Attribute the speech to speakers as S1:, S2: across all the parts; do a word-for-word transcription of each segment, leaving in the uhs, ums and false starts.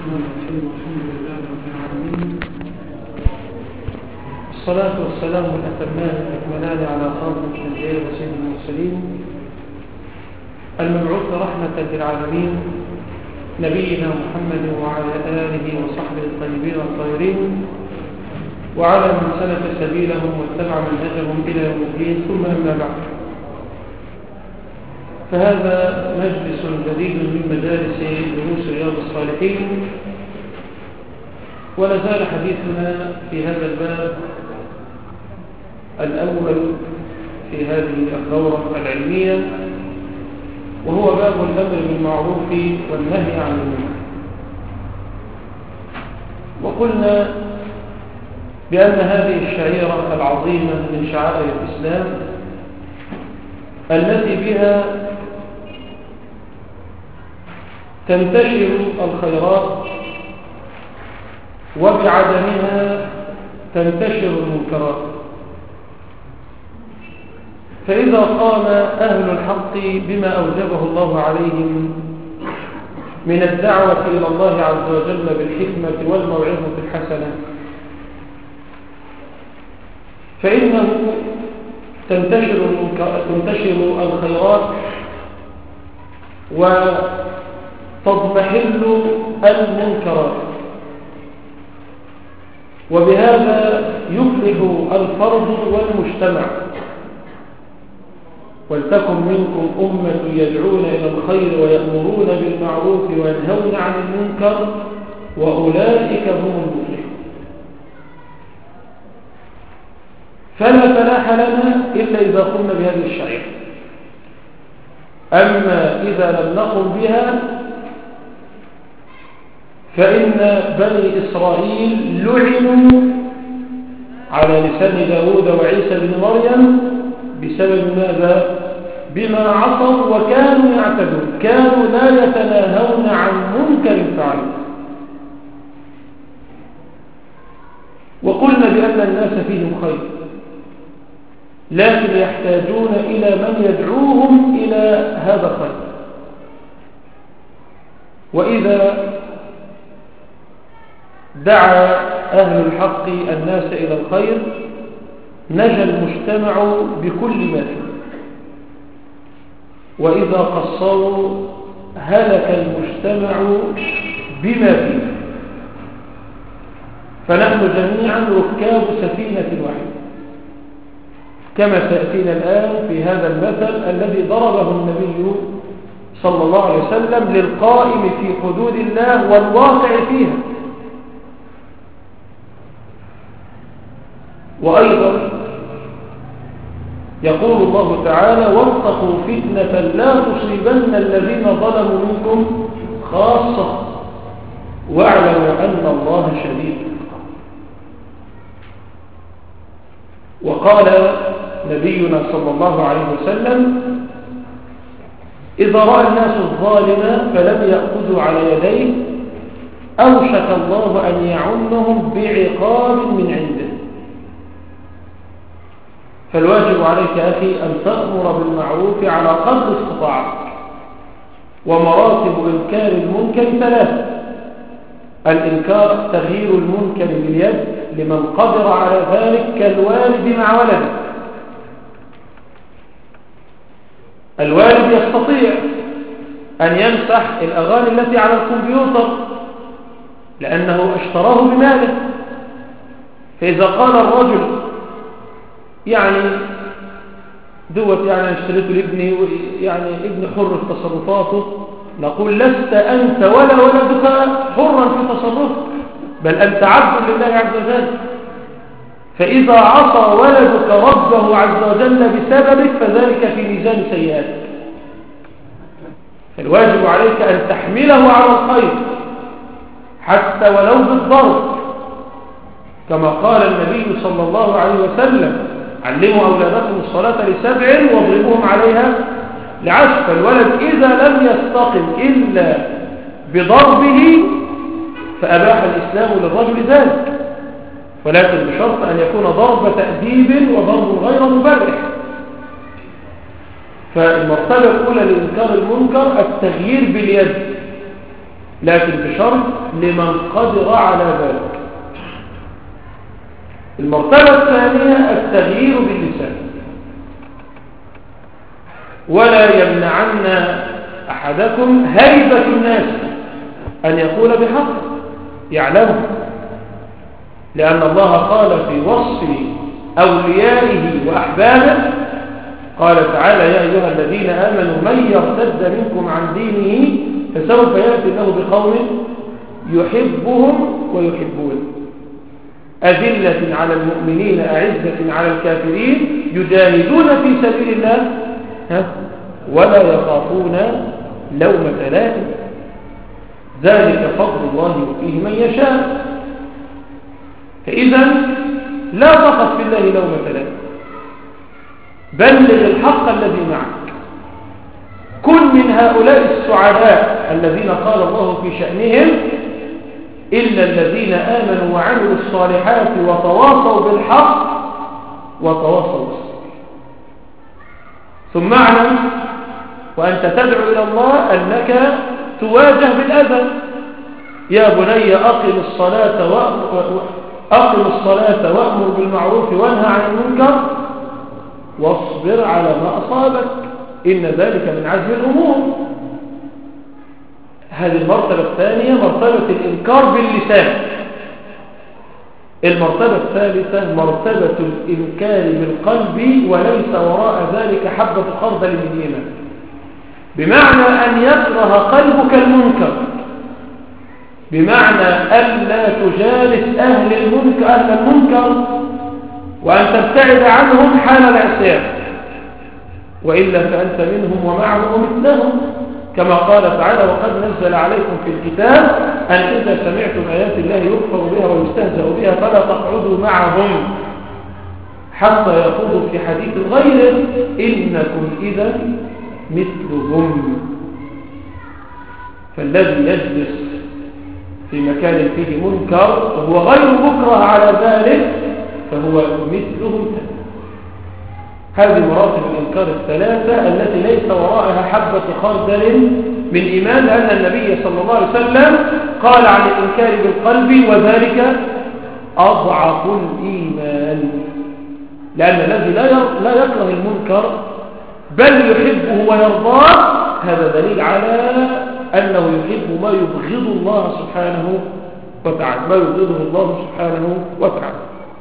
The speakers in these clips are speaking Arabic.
S1: الرحمن الرحيم والحمد لله رب العالمين. الصلاة والسلام الأتمان الأكملان على خاتم الأنبياء وسيد المرسلين المبعوث رحمة للعالمين نبينا محمد وعلى آله وصحبه الطيبين الطاهرين وعلى من سلك سبيلهم واتبع منهجهم إلى يوم الدين، ثم أما بعد، فهذا مجلس جديد من مجالس دروس رياض الصالحين، ولا زال حديثنا في هذا الباب الأول في هذه الدورة العلمية، وهو باب الأمر بالمعروف والنهي عن المنكر. وقلنا بأن هذه الشعيرة العظيمة من شعائر الإسلام التي بها تنتشر الخيرات وبعدمها تنتشر المنكرات، فإذا قام أهل الحق بما أوجبه الله عليهم من الدعوة إلى الله عز وجل بالحكمة والموعظة الحسنة فإنه تنتشر تنتشر الخيرات وتضمحل المنكرات، وبهذا يفلح الفرد والمجتمع. ولتكن منكم أمة يدعون إلى الخير ويأمرون بالمعروف وينهون عن المنكر وأولئك هم المفلحون. فلا فلاح لنا إلا إذا قمنا بهذه الشعيرة، أما إذا لم نقم بها فإن بني إسرائيل لعنوا على لسان داود وعيسى بن مريم بسبب ماذا؟ بما عصوا وكانوا يعتدون، كانوا لا يتناهون عن منكر فعلوه. وقلنا بأن الناس فيهم خير، لكن يحتاجون إلى من يدعوهم إلى هذا الخير. وإذا دعا أهل الحق الناس إلى الخير نجا المجتمع بكل ما فيه، وإذا قصروا هلك المجتمع بما فيه. فنحن جميعا ركاب سفينة واحدة، كما سيأتينا الآن في هذا المثل الذي ضربه النبي صلى الله عليه وسلم للقائم في حدود الله والواقع فيها. وأيضا يقول الله تعالى: واتقوا فتنة لا تصيبن الذين ظلموا منكم خاصة واعلموا أن الله شديد العقاب. وقال نبينا صلى الله عليه وسلم: إذا رأى الناس الظالم فلم يأخذوا على يديه أوشك الله أن يعنهم بعقاب من عنده. فالواجب عليك أخي أن تأمر بالمعروف على قدر استطاعتك. ومراتب إنكار المنكر ثلاثة: الإنكار تغيير المنكر باليد لمن قدر على ذلك كالوالد مع ولده. الوالد يستطيع أن يمسح الأغاني التي على الكمبيوتر لأنه اشتراه بماله، فإذا قال الرجل يعني دوت يعني اشتريته لابني، يعني ابن حر في تصرفاته، نقول: لست أنت ولا ولدك حرا في تصرفك، بل أنت عبد لله عز وجل. فإذا عصى ولدك ربه عز وجل بسببك فذلك في ميزان سيئاتك. الواجب عليك أن تحمله على الخير حتى ولو بالضرب، كما قال النبي صلى الله عليه وسلم: علموا أولادكم الصلاة لسبع واضربوهم عليها لعشر. فالولد إذا لم يستقم إلا بضربه فأباح الإسلام للرجل ذلك، ولكن بشرط أن يكون ضرب تأديب وضرب غير مبرح. فالمرتبة الأولى لإنكار المنكر التغيير باليد لكن بشرط لمن قدر على ذلك. المرتبة الثانية التغيير باللسان، ولا يمنعن أحدكم هيبة الناس أن يقول بحق يعلمه، لأن الله قال في وصف أوليائه وأحبابه قال تعالى: يا أيها الذين آمنوا من يرتد منكم عن دينه فسوف يأتي الله بقوم يحبهم ويحبون أذلة على المؤمنين أعزة على الكافرين يجاهدون في سبيل الله ولا يخافون لومة لائم ذلك فضل الله يؤتيه من يشاء. فإذا لا تخف في الله لومة لائم، بلغ الحق الذي معك، كن من هؤلاء السعداء الذين قال الله في شأنهم: إلا الذين آمنوا وعملوا الصالحات وتواصوا بالحق وتواصوا بالصبر. ثم اعلم وأنت تدعو إلى الله أنك تواجه بالأذى. يا بني أقم الصلاة وأقم الصلاة وأمر بالمعروف وانهى عن المنكر واصبر على ما أصابك إن ذلك من عزم الأمور. هذه المرتبة الثانية مرتبة الإنكار باللسان. المرتبة الثالثة مرتبة الإنكار بالقلب وليس وراء ذلك حبة خردل من إيمان، بمعنى أن يكره قلبك المنكر، بمعنى ألا تجالس أهل المنكر, أهل المنكر وأن تبتعد عنهم حال العصيان، وإلا فأنت منهم ومعهم مثلهم، كما قال تعالى: وقد نزل عليكم في الكتاب أن إذا سمعتم آيات الله يكفر بها ويستهزأ بها فلا تقعدوا معهم حتى يخوضوا في حديث غيره إنكم إذا مثلهم. فالذي يجلس في مكان فيه منكر وهو غير مكره على ذلك فهو مثلهم. هذه مراتب الإنكار الثلاثة التي ليس وراءها حبة خردل من إيمان، لأن النبي صلى الله عليه وسلم قال عن الإنكار بالقلب وذلك أضعف الإيمان، لأن الذي لا يكره المنكر بل يحبه ويرضاه هذا دليل على أنه يحب ما يبغض الله سبحانه وتعالى، ما يبغضه الله سبحانه وتعالى.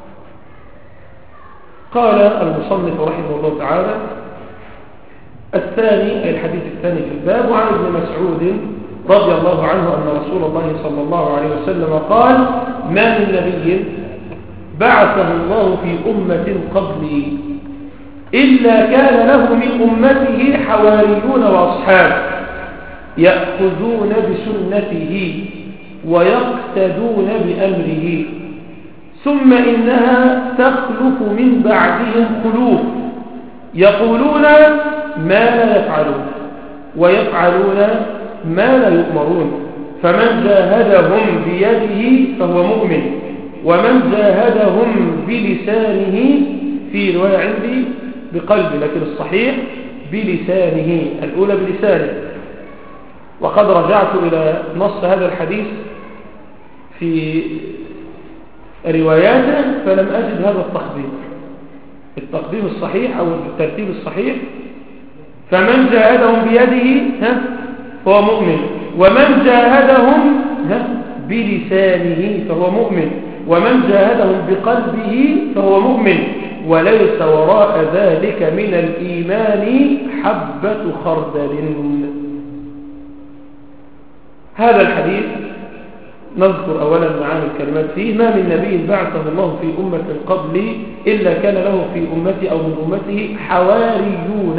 S1: قال المصنف رحمه الله تعالى: الثاني أي الحديث الثاني في الباب، وعن ابن مسعود رضي الله عنه أن رسول الله صلى الله عليه وسلم قال: ما من نبي بعثه الله في أمة قبلي إلا كان له من أمته حواريون وأصحاب يأخذون بسنته ويقتدون بأمره، ثم إنها تخلف من بعدهم خلوف يقولون ما لا يفعلون ويفعلون ما لا يؤمرون، فمن جاهدهم بيده فهو مؤمن، ومن جاهدهم بلسانه في رواية عندي بقلبه، لكن الصحيح بلسانه، الأولى بلسانه. وقد رجعت إلى نص هذا الحديث في رواياته فلم أجد هذا التقديم التقديم الصحيح أو الترتيب الصحيح: فمن جاهدهم بيده فهو مؤمن، ومن جاهدهم بلسانه فهو مؤمن، ومن جاهدهم بقلبه فهو مؤمن، وليس وراء ذلك من الإيمان حبة خردل. هذا الحديث نذكر أولا معاني الكلمات فيه: ما من نبي بعثه الله في أمة قبلي إلا كان له في أمتي أو من أمته حواريون.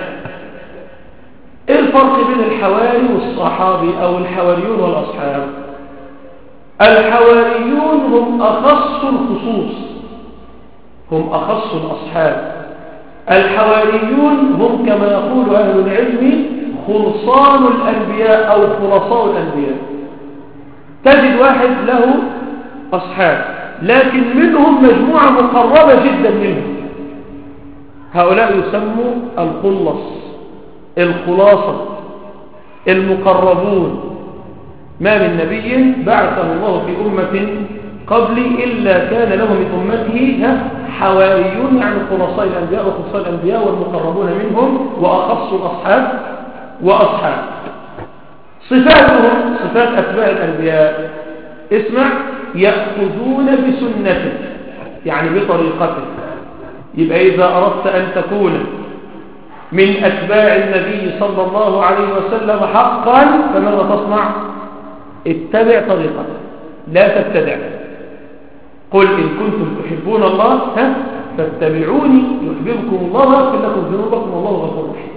S1: إيه الفرق بين الحواري والصحابي أو الحواريون والأصحاب؟ الحواريون هم أخص الخصوص، هم أخص الأصحاب. الحواريون هم كما يقول أهل العلم خلصان الأنبياء أو خلصاء الأنبياء. تجد واحد له أصحاب لكن منهم مجموعة مقربة جدا منهم، هؤلاء يسموا الخلص، الخلاصة، المقربون. ما من نبي بعثه الله في أمة قبلي إلا كان له من أمته حواريون، يعني خلصاء الأنبياء وخلصاء الأنبياء والمقربون منهم وأخص الأصحاب وأصحاب. صفاتهم صفات أتباع الأنبياء، اسمع: يأخذون بسنته، يعني بطريقته. يبقى إذا أردت أن تكون من أتباع النبي صلى الله عليه وسلم حقا فماذا تصنع؟ اتبع طريقته، لا تبتدع. قل إن كنتم تحبون الله ها فاتبعوني يحببكم الله ويغفر لكم ذنوبكم والله غفور رحيم.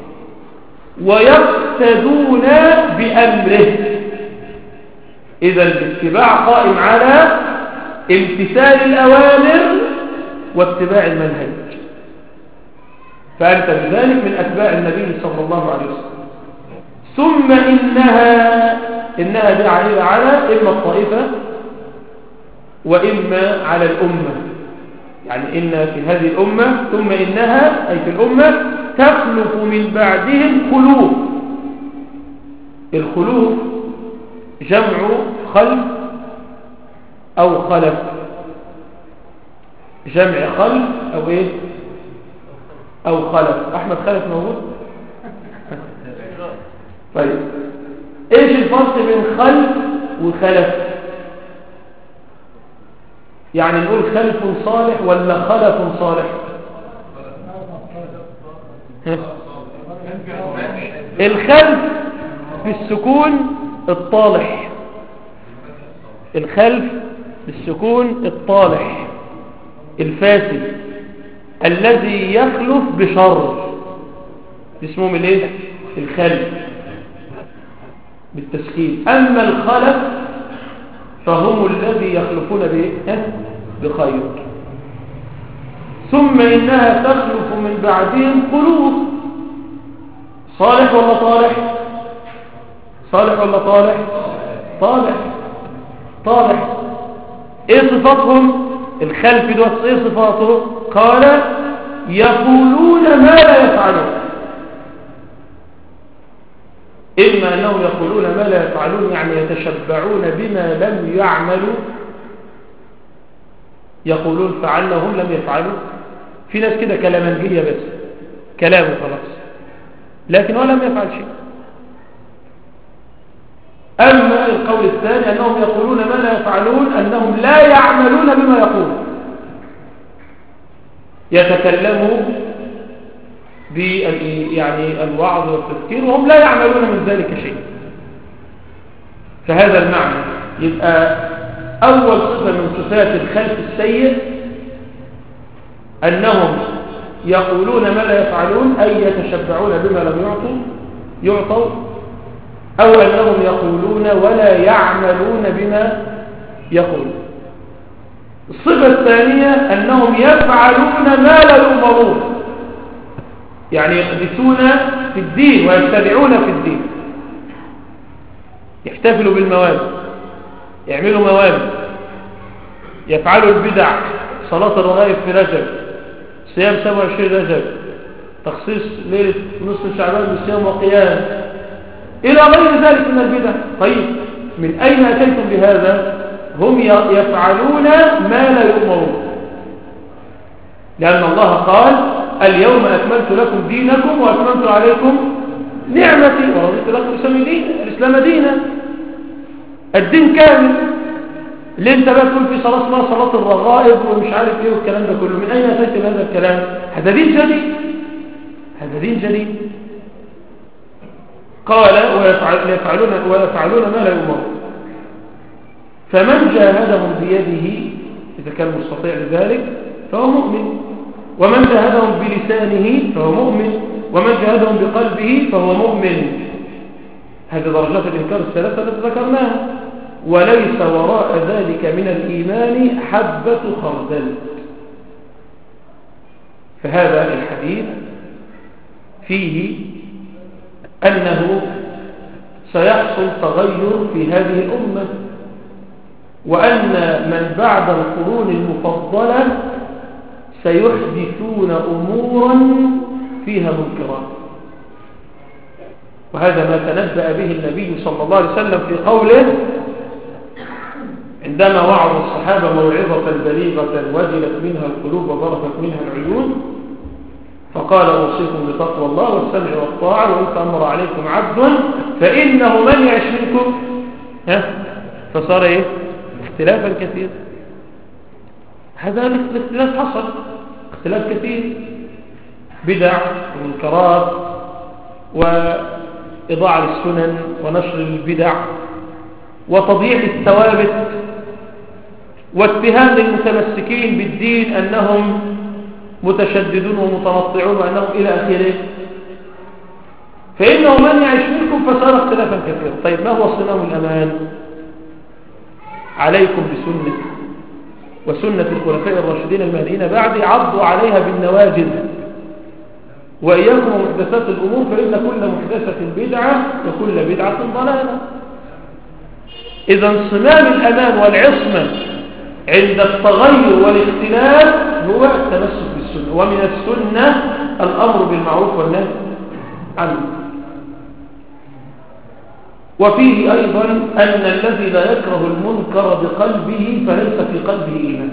S1: ويقتدون بأمره، إذا الاتباع قائم على امتثال الأوامر واتباع المنهج، فأنت بذلك من أتباع النبي صلى الله عليه وسلم. ثم إنها إنها دي عائلة على إما الطائفة وإما على الأمة، يعني إن في هذه الأمة ثم إنها أي في الأمة تخلف من بعدهم خلوف. الخلوف جمع خلف أو خلف، جمع خلف أو إيه أو خلف. أحمد خلف موجود؟ طيب إيش الفرق بين خلف وخلف؟ يعني نقول خلف صالح ولا خلف صالح؟ الخلف بالسكون الطالح، الخلف بالسكون الطالح الفاسد الذي يخلف بشر، اسمهم الايه؟ الخلف بالتسكين. اما الخلف فهم الذي يخلفون بايه؟ بخير. ثم انها تخلف من بعدهم خلوف. صالح ولا طالح؟ صالح ولا طالح؟ طالح طالح. ايه صفاتهم؟ الخلف دوت ايه صفاته؟ قال يقولون ما لا يفعلون. إما أنهم يقولون ما لا يفعلون يعني يتشبعون بما لم يعملوا، يقولون فعلنا هم لم يفعلوا. في ناس كده كلامنجية بس كلامه خلاص لكن هو لم يفعل شيء. أما القول الثاني أنهم يقولون ما لا يفعلون، أنهم لا يعملون بما يقول، يتكلموا ب يعني الوعظ والتذكير وهم لا يعملون من ذلك شيء. فهذا المعنى. يبقى أول صفة من صفات الخلف السيء أنهم يقولون ما لا يفعلون، أي يتشبعون بما لم يعطوا يعطوا أو أنهم يقولون ولا يعملون بما يقولون. الصفة الثانية أنهم يفعلون ما لا يؤمرون، يعني يحدثون في الدين ويبتدعون في الدين، يحتفلوا بالموالد، يعملوا موالد، يفعلوا البدع، صلاة الرغائب في رجب، صيام سبعة وعشرين رجب، تخصيص ليلة نصف شعبان بصيام وقيام، إلى غير ذلك من البدع. طيب من أين أتيتم بهذا؟ هم يفعلون ما لا يؤمرون، لأن الله قال اليوم أكملت لكم دينكم وأكملت عليكم نعمتي ورضيت لكم الإسلام دينا. الدين كامل. اللي انت بقى تقول في صلاة اسمها صلاة الرغائب ومش عارف ايه والكلام ده كله، من أين أتيت بهذا الكلام؟ هذا دين جديد، هذا دين جديد. قال ويفعلون, ويفعلون ما لا يؤمرون. فمن جاهدهم بيده إذا كان مستطيع لذلك فهو مؤمن، ومن جاهدهم بلسانه فهو مؤمن، ومن جاهدهم بقلبه فهو مؤمن. هذه درجات الإنكار الثلاثة التي ذكرناها. وليس وراء ذلك من الإيمان حبة خردل. فهذا الحديث فيه أنه سيحصل تغير في هذه الأمة، وأن من بعد القرون المفضلة سيحدثون أمورا فيها منكرات. وهذا ما تنبأ به النبي صلى الله عليه وسلم في قوله عندما وعظ الصحابة موعظة بليغة وجلت منها القلوب وضربت منها العيون، فقال أوصيكم بتقوى الله والسمع والطاعة وإن تأمر عليكم عبد فإنه من يعش منكم ها فصار إيه؟ اختلافا كثير. هذا الاختلاف حصل اختلاف كثير، بدع ومنكرات وإضاعة السنن ونشر البدع وتضييع الثوابت واتهام للمتمسكين بالدين أنهم متشددون ومتنطعون وأنهم إلى آخره. فإنه من يعيش منكم فصار اختلافا كثيرا. طيب ما هو صمام الأمان؟ عليكم بسنة وسنة الخلفاء الراشدين المهديين بعد، عضوا عليها بالنواجذ وإياكم ومحدثات الأمور فإن كل محدثة بدعة وكل بدعة ضلالة. إذا صمام الأمان والعصمة عند التغير والاختلاف هو التمسك بالسنة، ومن السنة الأمر بالمعروف والنهي عنه. وفيه أيضا أن الذي لا يكره المنكر بقلبه فليس في قلبه إيمان.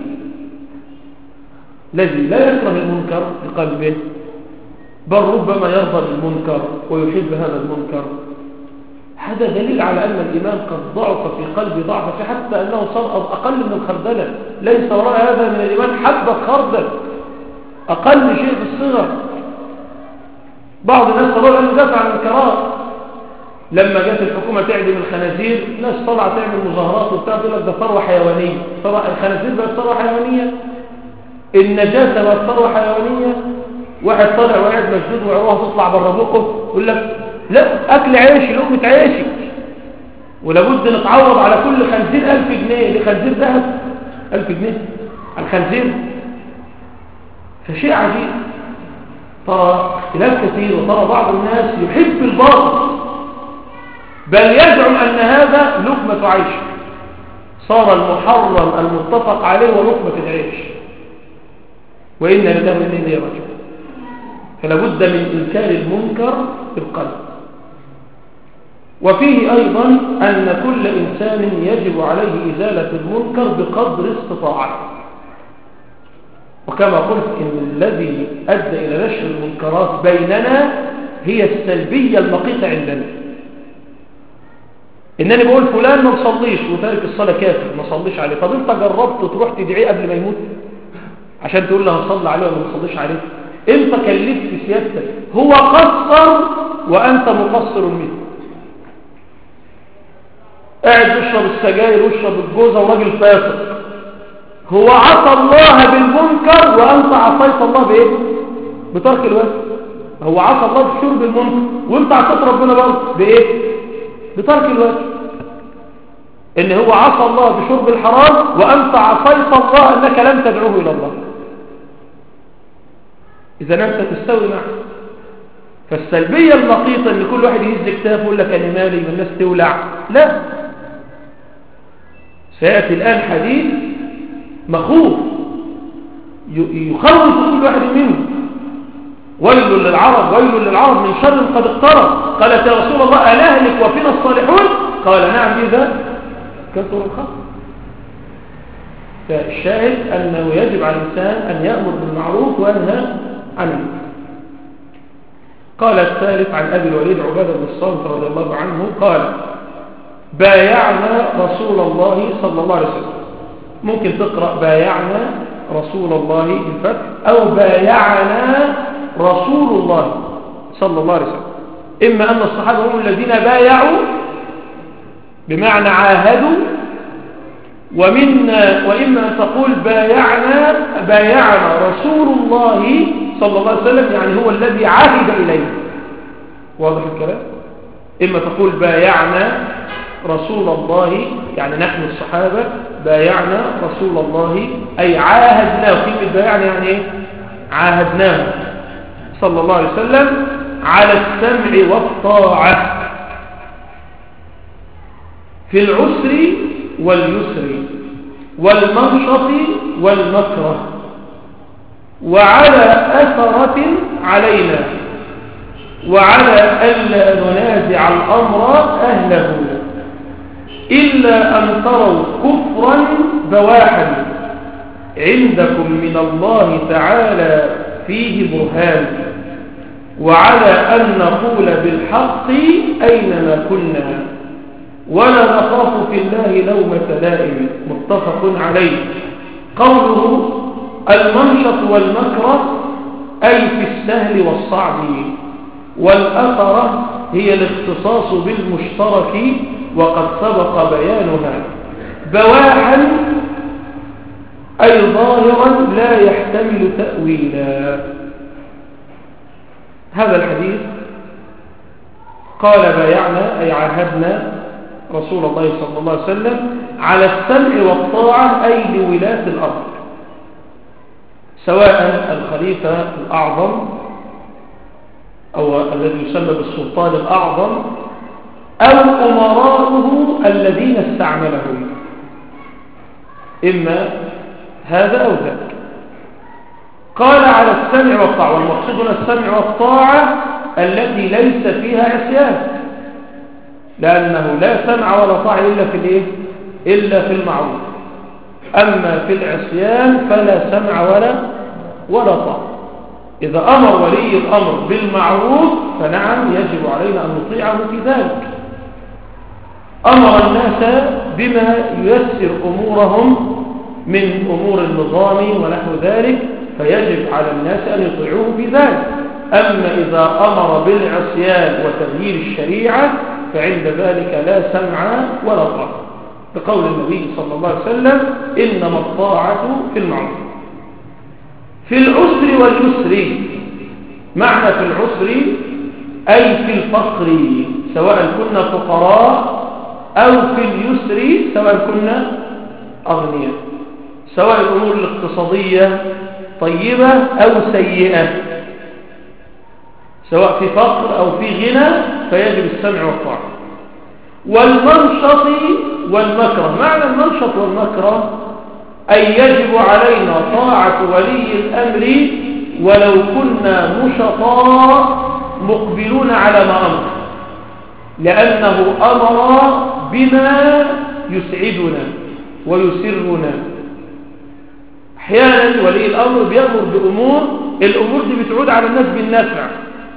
S1: الذي لا يكره المنكر بقلبه بل ربما يرضى بالمنكر ويحب هذا المنكر، هذا دليل على أن الإيمان قد ضعف في قلبه ضعف حتى أنه صار أقل من الخردلة. ليس وراء هذا من الإيمان حبة خردل، أقل شيء في الصغر. بعض الناس طلعوا أنه دافع عن الكراهة. لما جت الحكومة تعدم الخنازير الناس طلعت تعمل مظاهرات وبتاع، تقول لك ده ثروة حيوانية. طبعا الخنازير بقت ثروة حيوانية، النجاسة بقت ثروة حيوانية. واحد طالع وقاعد مشدود وعروها تطلع بره بقه يقول لك لا أكل عيشي لقمة عيشي، ولابد نتعوض على كل خنزير ألف جنيه. لخنزير ذهب ألف جنيه على الخنزير. فشيء عجيب. ترى اختلاف كثير، وترى بعض الناس يحب الباطل بل يزعم أن هذا لقمة عيش، صار المحرم المتفق عليه ولقمة العيش، وإن لله وإنا إليه راجعون. فلا بد من إنكار المنكر بالقلب. وفيه أيضا أن كل إنسان يجب عليه إزالة المنكر بقدر استطاعته. وكما قلت إن الذي أدى إلى نشر المنكرات بيننا هي السلبية المقيتة عندنا. إنني بقول فلان ما نصليش وتارك الصلاة كافر، ما صليش عليه. طب أنت جربت تروح تدعيه قبل ما يموت عشان تقول له هنصلي عليه ولا ما نصليش عليه؟ أنت كلفت سيادتك، هو قصر وأنت مقصر منه. قاعد يشرب السجاير ويشرب الجوزة وراجل فاسق، هو عصى الله بالمنكر وأنت عصيت الله بإيه؟ بترك الواجب. هو عصى الله بشرب المنكر وأنت عصيت ربنا برضه بإيه؟ بترك الواجب. إن هو عصى الله بشرب الحرام وأنت عصيت الله أنك لم تدعوه إلى الله. إذا أنت تستوي معه. فالسلبية المقيتة أن كل واحد يهز كتافه ويقول لك أنا مالي والناس تولع، لا. سيأتي الآن حديث مخوف يخوف كل واحد منه. ويل للعرب ويل للعرب من شر قد اقترب. قالت يا رسول الله أنهلك وفينا الصالحون؟ قال نعم إذا كثر الخطر. فالشاهد أنه يجب على الإنسان أن يأمر بالمعروف وينهى عن المنكر. قال الثالث عن أبي الوليد عبادة بن الصامت رضي الله عنه قال بايعنا رسول الله صلى الله عليه وسلم. ممكن تقرأ بايعنا رسول الله بالفتح أو بايعنا رسول الله صلى الله عليه وسلم. إما أن الصحابة هم الذين بايعوا بمعنى عاهدوا، ومنا وإما أن تقول بايعنا بايعنا رسول الله صلى الله عليه وسلم، يعني هو الذي عهد إليه. واضح الكلام؟ إما تقول بايعنا رسول الله يعني نحن الصحابة بايعنا رسول الله أي عاهدناه. كلمة بايعنا يعني إيه؟ عاهدناه صلى الله عليه وسلم على السمع والطاعة في العسر واليسر والمنشط والمكره وعلى أثرة علينا وعلى ألا ننازع الأمر أهله إلا أن تروا كفرا بواحا عندكم من الله تعالى فيه برهان، وعلى أن نقول بالحق أينما كنا ولا نخاف في الله لومة لائم. متفق عليه. قوله المنشط والمكره أي في السهل والصعب، والأثرة هي الاختصاص بالمشترك وقد سبق بيانها. بواحا أي ظاهرا لا يحتمل تأويلا. هذا الحديث قال بايعنا أي عاهدنا رسول الله صلى الله عليه وسلم على السمع والطاعة أي لولاة الأرض، سواء الخليفة الأعظم أو الذي يسمى بالسلطان الأعظم أو أمراؤه الذين استعملهم، إما هذا أو ذاك. قال على السمع والطاعة، والمقصود هنا السمع والطاعة التي ليس فيها عصيان، لأنه لا سمع ولا طاعة إلا في الإيه؟ إلا في المعروف. أما في العصيان فلا سمع ولا ولا طاعة. إذا أمر ولي الأمر بالمعروف فنعم يجب علينا أن نطيعه في ذلك. أمر الناس بما ييسر أمورهم من أمور النظام ونحو ذلك، فيجب على الناس أن يطيعوه في ذلك. أما إذا أمر بالعصيان وتغيير الشريعة فعند ذلك لا سمع ولا طاعة، بقول النبي صلى الله عليه وسلم إنما الطاعة في المعروف. في العسر واليسر، معنى في العسر أي في الفقر سواء كنا فقراء أو في اليسر سواء كنا أغنياء، سواء الأمور الاقتصادية طيبة أو سيئة، سواء في فقر أو في غنى فيجب السمع والطاعة. والمنشط والمكره، معنى المنشط والمكره أي يجب علينا طاعة ولي الأمر ولو كنا نشطاء مقبلون على ما أمر، لأنه أمر بما يسعدنا ويسرنا. أحيانا ولي الأمر بيأمر بأمور، الأمور دي بتعود على الناس بالنفع،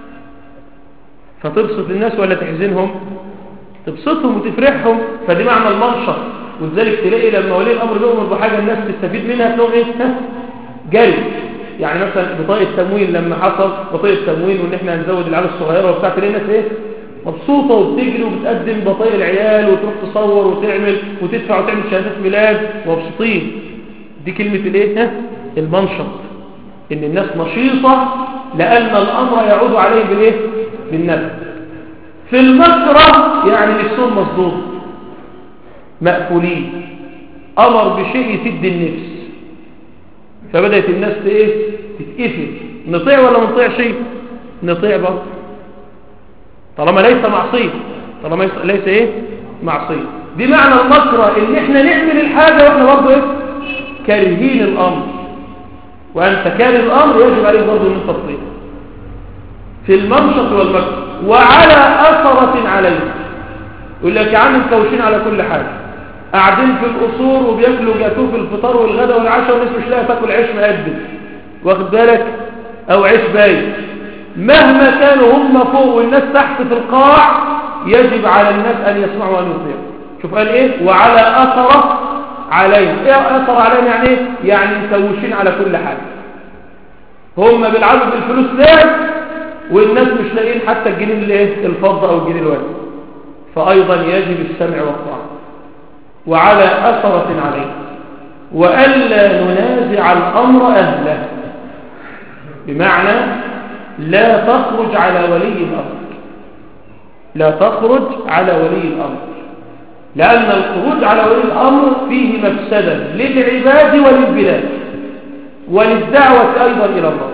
S1: فتبسط الناس ولا تحزنهم؟ تبسطهم وتفرحهم، فدي معنى المنشط. ولذلك تلاقي لما ولي الأمر بيأمر بحاجة الناس تستفيد منها تلاقوا إيه؟ جري. يعني مثلا بطاقة تموين لما حصل بطاقة تموين وإن إحنا هنزود العيال الصغيرة وبتاع، تلاقي الناس إيه؟ مبسوطة وبتجري وبتقدم بطايق العيال وتروح تصور وتعمل وتدفع وتعمل شهادات ميلاد ومبسوطين. دي كلمة الايه؟ المنشط، ان الناس نشيطة لأن الأمر يعود عليه بالايه؟ بالنفع. في المكره يعني نفسهم مصدود مأكولين، أمر بشيء يسد النفس فبدأت الناس ايه؟ تتقفل. نطيع ولا ما نطيعش؟ نطيع برضه طالما ليس معصية، طالما ليس ايه؟ معصية. دي معنى المكره، ان احنا نعمل الحاجة واحنا برضه ايه؟ كارهين الامر، وانت كاره الامر يجب عليك برضه ان انت تطيع. في المنشط والمكره. وعلى اثرة عليه، يقول لك يا عم مكوشين على كل حاجة، قاعدين في القصور وبياكلوا جاتوه في الفطار والغداء والعشاء والناس مش لاقيه تاكل عيش مقدم، واخد بالك؟ او عيش باين. مهما كانوا هم فوق والناس تحت في القاع يجب على الناس ان يسمعوا وان يطيعوا. شوف قال ايه؟ وعلى اثرة عليه. ايه اثر علينا يعني ايه؟ يعني مكوشين على كل حاجة، هم بيلعبوا بالفلوس ليه والناس مش لاقيين حتى الجنيه الايه؟ الفضة او الجنيه الورد. فايضا يجب السمع والطاعة. وعلى اثرة عليه. والا ننازع الامر اهله، بمعنى لا تخرج على ولي الامر، لا تخرج على ولي الامر، لأن الخروج على ولي الأمر فيه مفسدة للعباد وللبلاد وللدعوة أيضا إلى الله.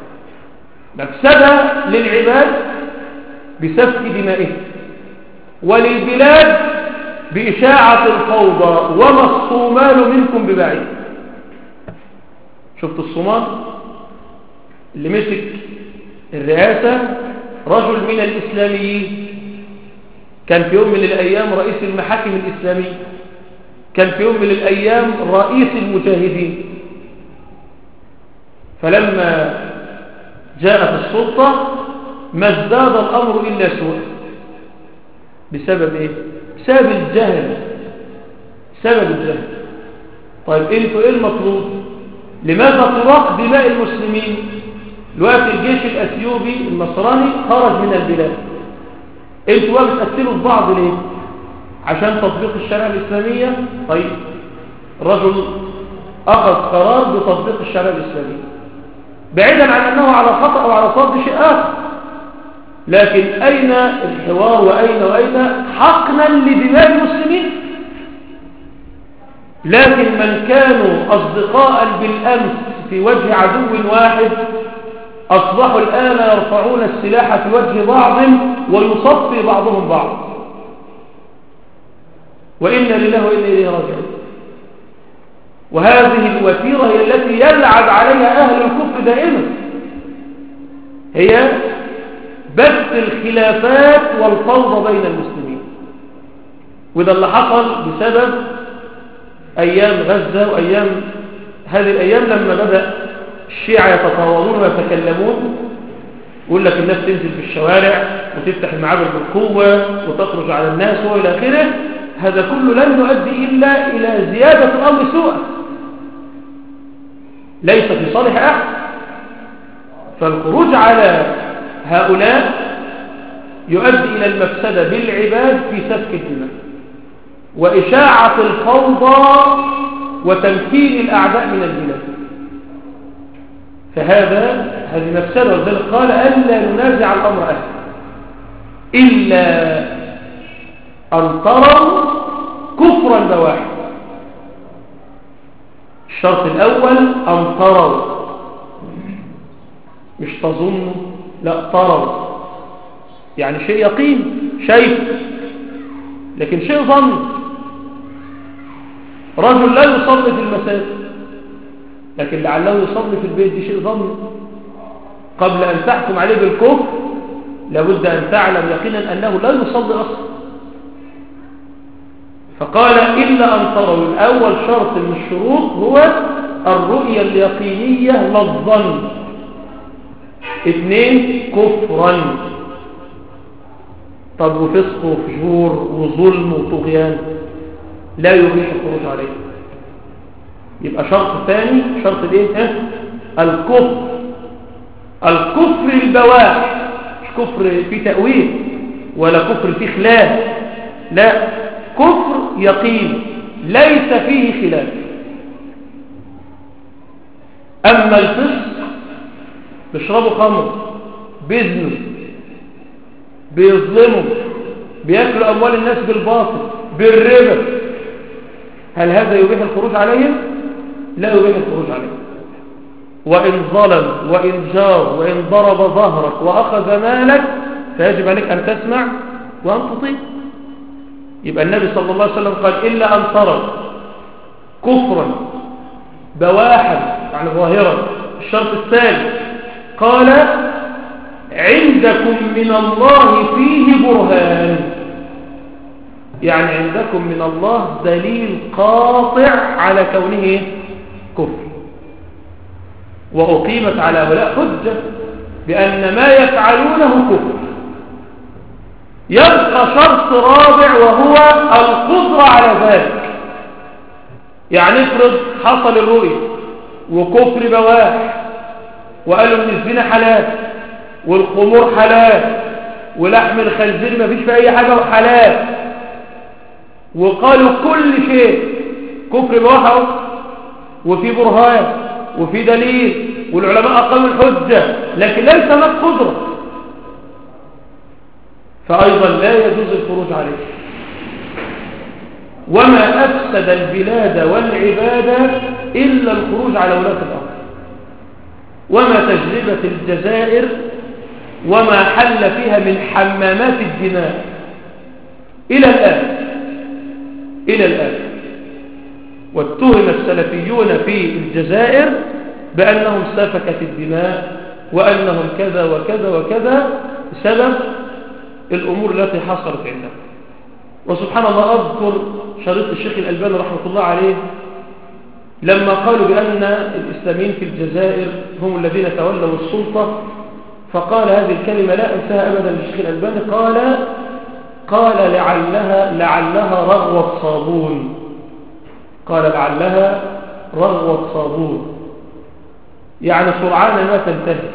S1: مفسدة للعباد بسفك دمائهم، وللبلاد بإشاعة الفوضى. وما الصومال منكم ببعيد. شفت الصومال اللي مسك الرئاسة رجل من الإسلاميين، كان في يوم من الأيام رئيس المحاكم الإسلامية، كان في يوم من الأيام رئيس المجاهدين، فلما جاءت السلطة ما ازداد الأمر إلا سوء. بسبب إيه؟ بسبب الجهل، سبب الجهل. طيب انتوا ايه المطلوب؟ لماذا تراق دماء المسلمين؟ الوقت الجيش الأثيوبي النصراني خرج من البلاد، انتوا بقى بتقتلوا في بعض ليه؟ عشان تطبيق الشريعة الإسلامية. طيب الرجل أخذ قرار بتطبيق الشريعة الإسلامية بعيدا عن أنه على خطأ أو على صواب شيء آخر، لكن أين الحوار وأين وأين حقنا لدماء المسلمين؟ لكن من كانوا أصدقاء بالأمس في وجه عدو واحد أصبحوا الآن يرفعون السلاح في وجه بعض ويصفي بعضهم بعض، وإنا لله وإنا إليه راجعون. وهذه الوتيرة هي التي يلعب عليها أهل الكفر دائما، هي بث الخلافات والفوضى بين المسلمين. وده اللي حصل بسبب أيام غزة وأيام هذه الأيام لما بدأ الشيعة يتطاولون ويتكلمون، يقول لك الناس تنزل في الشوارع وتفتح المعابر بالقوة وتخرج على الناس وإلى آخره. هذا كله لن يؤدي إلا إلى زيادة الأمر سوءا، ليس في صالح أحد. فالخروج على هؤلاء يؤدي إلى المفسدة بالعباد في سفك الدماء وإشاعة الفوضى وتمكين الأعداء من البلاد. فهذا هذه مفسدة، وذلك قال ألا ننازع الأمر أهل إلا أن تروا كفرا بواحد. الشرط الأول أن تروا، مش تظنوا، لا تروا، يعني شيء يقين شيء، لكن شيء ظن. رجل لا يصلي في المساجد لكن لعله يصلي في البيت، دي شيء ظن. قبل أن تحكم عليه بالكفر لابد أن تعلم يقينا أنه لا يصلي أصلا. فقال إلا أن تروا، الأول شرط من الشروط هو الرؤية اليقينية للظن. اثنين كفرا. طب وفسق وفجور وظلم وطغيان لا يبيح الخروج عليه. يبقى شرط ثاني، شرط الايه؟ اه؟ الكفر. الكفر البواح، مش كفر في تأويل ولا كفر في خلاف، لا، كفر يقين ليس فيه خلاف. أما الفسق بيشربوا خمر، بيزنوا، بيظلموا، بيأكلوا أموال الناس بالباطل بالربا، هل هذا يبيح الخروج عليهم؟ لا يبيح الخروج عليهم. وإن ظلم وإن جار وإن ضرب ظهرك وأخذ مالك فيجب عليك أن تسمع وأن تطيع. يبقى النبي صلى الله عليه وسلم قال إلا أن تروا كفرا بواحا يعني ظاهرا. الشرط الثالث قال عندكم من الله فيه برهان، يعني عندكم من الله دليل قاطع على كونه كفر، وأقيمت على هؤلاء حجة بأن ما يفعلونه كفر. يبقى شرط رابع وهو القدرة على ذلك. يعني افرض حصل الرؤية وكفر بواح وقالوا ان الزنا حلال والخمور حلال ولحم الخنزير ما فيش في اي حاجة وحلال، وقالوا كل شيء كفر بواح وفي برهان وفي دليل والعلماء أقاموا الحجة، لكن ليس هناك قدرة، فأيضا لا يجوز الخروج عليه. وما أفسد البلاد والعبادة إلا الخروج على ولاة الأمر. وما تجربة الجزائر وما حل فيها من حمامات الدماء إلى الآن إلى الآن واتهم السلفيون في الجزائر بأنهم سفكت الدماء وأنهم كذا وكذا وكذا، بسبب الأمور التي حصلت عندنا. وسبحان الله أذكر شريط الشيخ الألباني رحمة الله عليه لما قالوا بأن الإسلاميين في الجزائر هم الذين تولوا السلطة، فقال هذه الكلمة لا أنساها أبدا للشيخ الألباني، قال قال لعلها لعلها رغوة صابون، قال لعلها رغوة صابون، يعني سرعان ما تنتهي،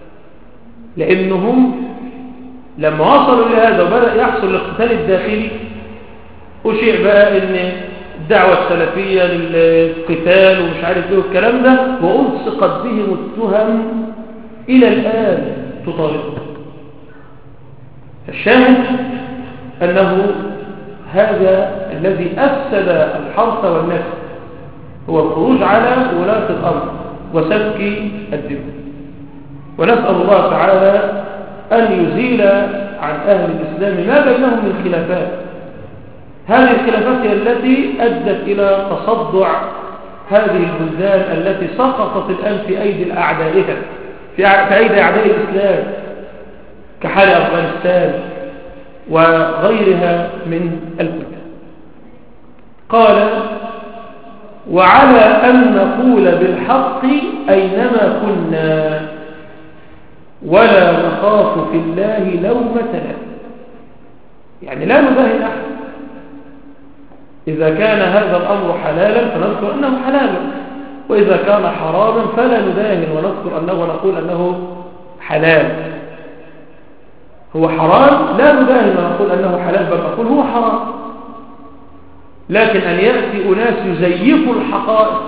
S1: لأنهم لما وصلوا لهذا وبدأ يحصل الاقتتال الداخلي أشيع بقى أن الدعوة السلفية للقتال ومش عارف ايه والكلام ده، وألصقت بهم التهم إلى الآن تطالبهم. الشاهد أنه هذا الذي أفسد الحرث والنسل هو الخروج على ولاة الأمر وسفك الدم. ونسأل الله تعالى أن يزيل عن أهل الإسلام ما بينهم من خلافات. هذه الخلافات هي التي أدت إلى تصدع هذه البلدان التي سقطت الآن في أيدي الأعدائها، في أيدي أعداء الإسلام، كحال أفغانستان وغيرها من البلدان. قال وعلى أن نقول بالحق أينما كنا ولا نخاف في الله لومة لائم، يعني لا نباهي أحد. إذا كان هذا الأمر حلالا فنذكر أنه حلال، وإذا كان حراما فلا نباهي ونذكر أنه ونقول أنه حلال. هو حرام لا نباهي ونقول أنه حلال، بل نقول هو حرام. لكن أن يأتي أناس يزيفوا الحقائق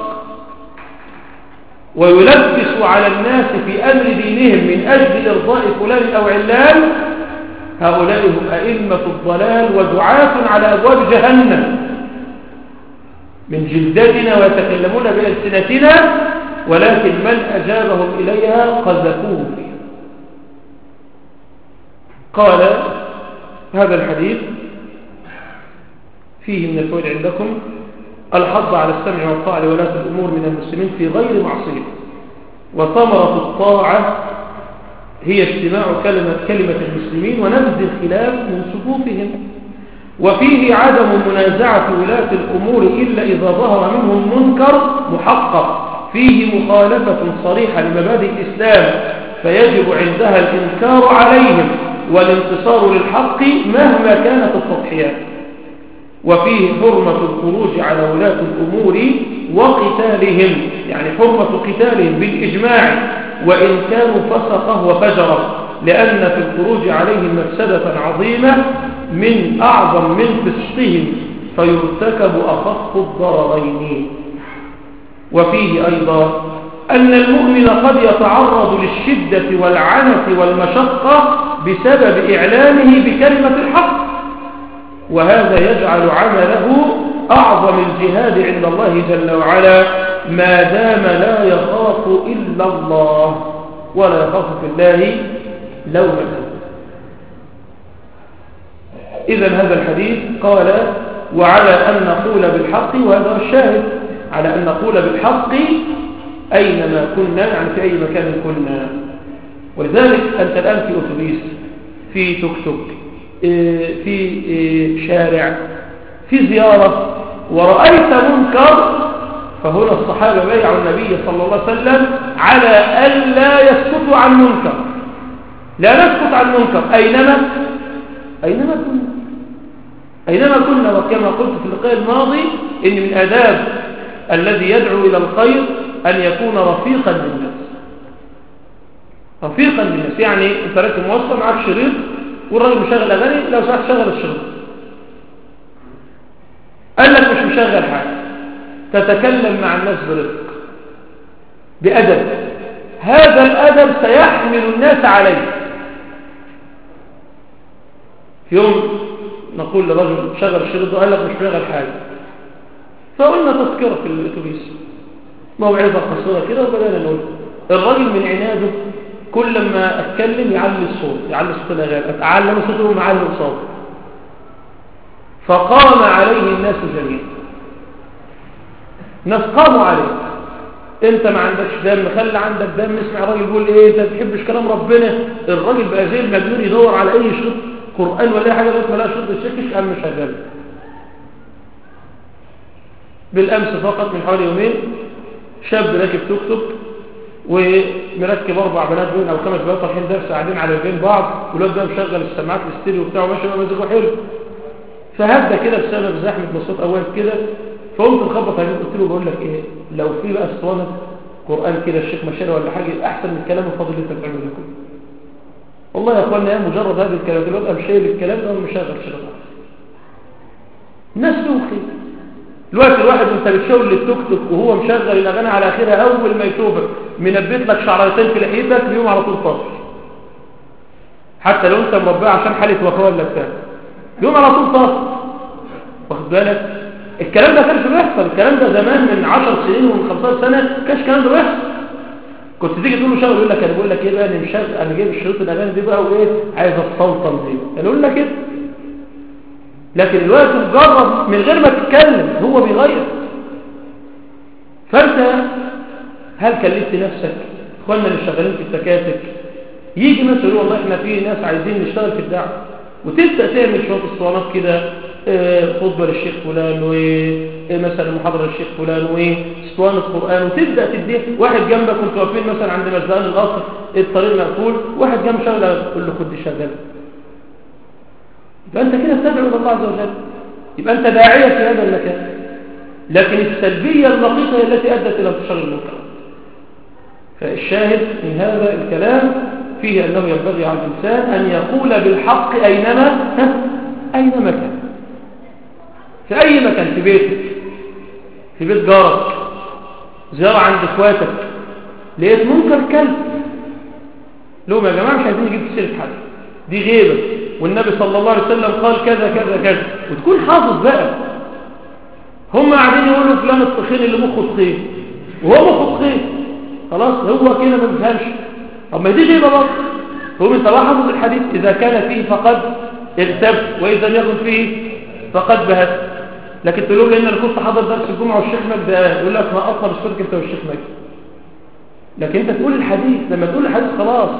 S1: ويلبسوا على الناس في أمر دينهم من أجل إرضاء فلان أو علان، هؤلاء هم أئمة الضلال ودعاة على أبواب جهنم من جلدتنا ويتكلمون بألسنتنا، ولكن من أجابهم إليها قذفوه فيها. قال هذا الحديث فيه من الفوائد عندكم الحض على السمع والطاعة لولاة الأمور من المسلمين في غير معصية، وثمرة الطاعة هي اجتماع كلمة, كلمة المسلمين ونبذ الخلاف من صفوفهم. وفيه عدم منازعة ولاة الأمور إلا إذا ظهر منهم منكر محقق فيه مخالفة صريحة لمبادئ الإسلام، فيجب عندها الإنكار عليهم والانتصار للحق مهما كانت التضحيات. وفيه حرمة الخروج على ولاة الأمور وقتالهم، يعني حرمة قتالهم بالإجماع وإن كانوا فسقه وفجره، لأن في الخروج عليهم مفسدة عظيمة من أعظم من فسقهم، فيرتكب أخف الضررين. وفيه أيضا أن المؤمن قد يتعرض للشدة والعنف والمشقة بسبب إعلامه بكلمة الحق، وهذا يجعل عمله أعظم الجهاد عند الله جل وعلا ما دام لا يخاف إلا الله ولا يخاف في الله لومة لائم. إذن هذا الحديث قال وعلى أن نقول بالحق، وهذا الشاهد على أن نقول بالحق أينما كنا، يعني في أي مكان كنا. ولذلك أنت الآن في أتوبيس، في توك توك، في شارع، في زيارة، ورأيت منكر، فهنا الصحابة بايعوا النبي صلى الله عليه وسلم على ألا يسكتوا عن منكر. لا نسكت عن منكر أينما أينما كنا أينما كنا وكما قلت في اللقاء الماضي إن من آداب الذي يدعو إلى الخير أن يكون رفيقا للناس. رفيقا للناس يعني أنت راكب موصل معك شريط والراجل مشغل أغاني، لو ساعة شغل الشريط قال لك مش مشغل حاجة، تتكلم مع الناس برفق بأدب. هذا الأدب سيحمل الناس عليه. في يوم نقول لرجل شغل الشريط وقال لك مش مشغل حاجة، فقلنا تذكرة في الأتوبيس موعظة قصيرة كده وبدأنا نقول. الراجل من عناده كل ما أتكلم يعلي الصوت، يعلي صوت الأغاني، أتعلم صوته ومعلم صوته، فقام عليه الناس جميعا. ناس قاموا عليه انت ما عندكش دم، خلي عندك دم، اسمع الراجل بيقول ايه، انت ما بتحبش كلام ربنا. الراجل بقى زي المجنون يدور على اي شريط قران ولا اي حاجه لغايه ما لقى شريط الشيخ قام مشغله. بالامس فقط من حوالي يومين شاب راكب توك توك ومركب اربع بنات بين او خمس بنات رايحين درس قاعدين على بين بعض، والواد ده مشغل السماعات الاستيريو بتاعه ماشي مزاجه حلو، فهدى كده بسبب زحمه مواصلات اول كده، فقمت مخبط عليه قلت له بقول لك ايه، لو في بقى اسطوانه قران كده الشيخ مشاري ولا حاجه يبقى احسن من الكلام الفاضي اللي انت بتعمله ده كله. والله يا اخوانا يا مجرد هذا الكلام دلوقتي قام شايل الكلام ده ومشغل شغل الناس توخي. الوقت الواحد وانت بتشاور للتوك توك وهو مشغل الاغاني على اخرها، اول ما يشوفك منبت لك شعرتين في لحيتك اليوم على طول طاش، حتى لو انت مربيه عشان حاله وفاه ولا بتاع اليوم على طول طاش. واخد بالك الكلام ده كانش بيحصل، الكلام ده زمان من عشر سنين ومن خمستاشر سنه كانش الكلام ده بيحصل. كنت تيجي تقول له شاور يقول لك انا بقول لك ايه بقى، انا مشغل انا جايب الشريط الاغاني دي بقى وايه عايز السلطن دي، انا اقول لك كده. لكن الوقت مجرد من غير ما تتكلم هو بيغير. فانت هل كلفت نفسك؟ اخواننا اللي شغالين في التكاتك يجي مثلا يقول والله احنا في ناس عايزين نشتغل في الدعوه، وتبدا تعمل شويه اسطوانات كده، خطبه للشيخ فلان ومثلا محاضره للشيخ فلان واسطوانه قران، وتبدا تديه واحد جنبك كنت واقفين مثلا عند مزدان القصر الطريق مقفول، واحد جنب شغال يقول له خد شغال. يبقى انت كده تدعو الى الله عز وجل، يبقى انت داعيه في هذا المكان. لكن السلبيه المقيته هي التي ادت الى انتشار المنكر. فالشاهد من هذا الكلام فيه انه ينبغي على الانسان ان يقول بالحق اينما اينما كان، في اي مكان، في بيتك، في بيت جارك، زياره عند اخواتك، لقيت منكر كلب لهم يا جماعه مش عايزين نجيب سيره حد، دي غيبه والنبي صلى الله عليه وسلم قال كذا كذا كذا، وتكون حافظ بقى. هم قاعدين يقولوا فلان التخين اللي مخه تخين وهو مخه تخين، خلاص هو كده ما بيفهمش. طب ما دي غيبه برضه. هو انت بقى حافظ الحديث اذا كان فيه فقد اغتبت واذا لم يكن فيه فقد بهت. لكن تقول له لان انا كنت حاضر درس الجمعه والشيخ مجدي يقول لك ما اصلا مش انت والشيخ مجدي. لكن انت تقول الحديث، لما تقول الحديث خلاص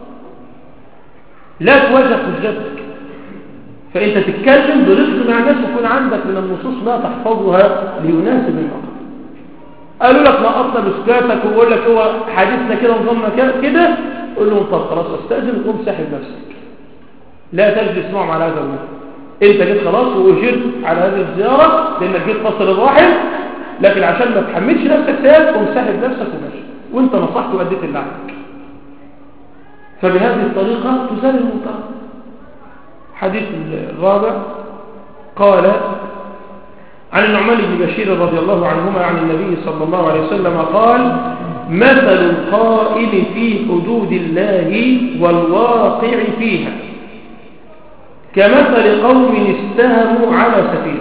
S1: لا توجه حجتك، فانت تتكلم برفق مع الناس ويكون عندك من النصوص ما تحفظها ليناسب الوقت. قالوا لك ما اصلا مسكاتك ويقول لك هو حديثنا كده نظامنا كده، قول لهم طب خلاص استاذن وقوم ساحب نفسك، لا تجلس معهم على هذا الموضوع. انت جيت خلاص واجرت على هذه الزياره لانك جيت تصل الرحم، لكن عشان ما تحملش نفسك ساب قوم ساحب نفسك وماشي، وانت نصحت واديت اللي عليك. فبهذه الطريقه تزال المنكر. حديث الرابع قال عن النعمان بن بشير رضي الله عنهما عن النبي صلى الله عليه وسلم قال مثل القائم في حدود الله والواقع فيها كمثل قوم استهموا على سفينة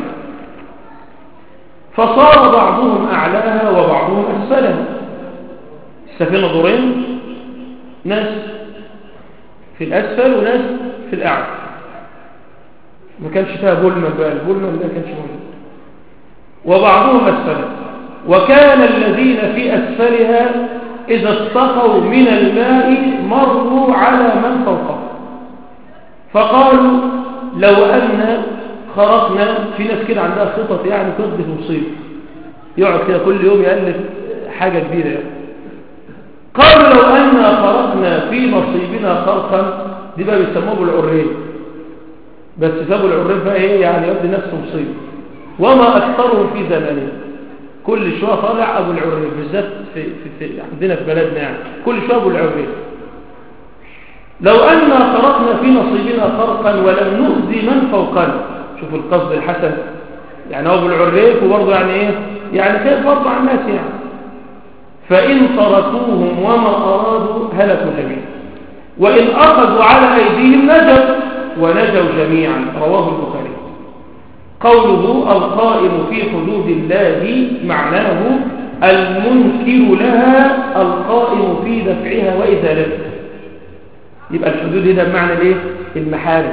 S1: فصار بعضهم أعلاها وبعضهم أسفلها. السفينة دورين، ناس في الأسفل وناس في الأعلى، ما كانش فيها بولمة بقى، البولمة ما كانش موجود، وبعضهم أسفلها. وكان الذين في أسفلها إذا استقوا من الماء مروا على من فوقهم فقالوا لو أن خرقنا، في ناس كده عندها خطط يعني تضبط مصيبة، يقعد كده كل يوم يألف حاجة كبيرة يعني. قالوا لو أن خرقنا في مصيبنا خرقا، دي بقى بيسموه بالعرين، بس سابوا العرين بقى ايه يعني يبدي نفسه مصيبة. وما أكثرهم في زمانه، كل شوية طالع أبو العرين، بالذات في, في, في عندنا في بلدنا يعني كل شوية أبو العرين. لو أن خرقنا في نصيبنا خرقا ولم نؤذي من فوقنا، شوفوا القصد الحسن، يعني أبو العريف وبرضه يعني إيه يعني خير برضه عن الناس يعني. فإن تركوهم وما أرادوا هلكوا جميعا، وإن أخذوا على أيديهم نجوا ونجوا جميعا. رواه البخاري. قوله القائم في حدود الله معناه المنكر لها القائم في دفعها وإزالتها. يبقى الحدود هنا بمعنى الايه؟ المحارم.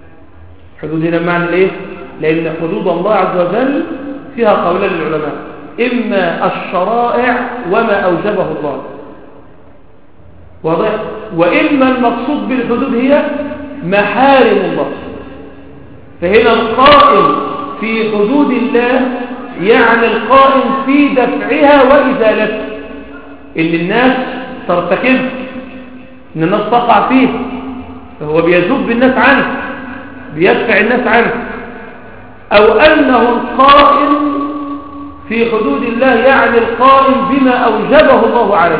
S1: حدود هنا بمعنى الايه؟ لأن حدود الله عز وجل فيها قولان للعلماء، إما الشرائع وما أوجبه الله، واضح؟ وإما المقصود بالحدود هي محارم الله. فهنا القائم في حدود الله يعني القائم في دفعها وإزالتها، اللي الناس ترتكب، إن الناس تقع فيه، فهو بيذب الناس عنه، بيدفع الناس عنه. أو أنه القائم في حدود الله يعني القائم بما أوجبه الله عليه.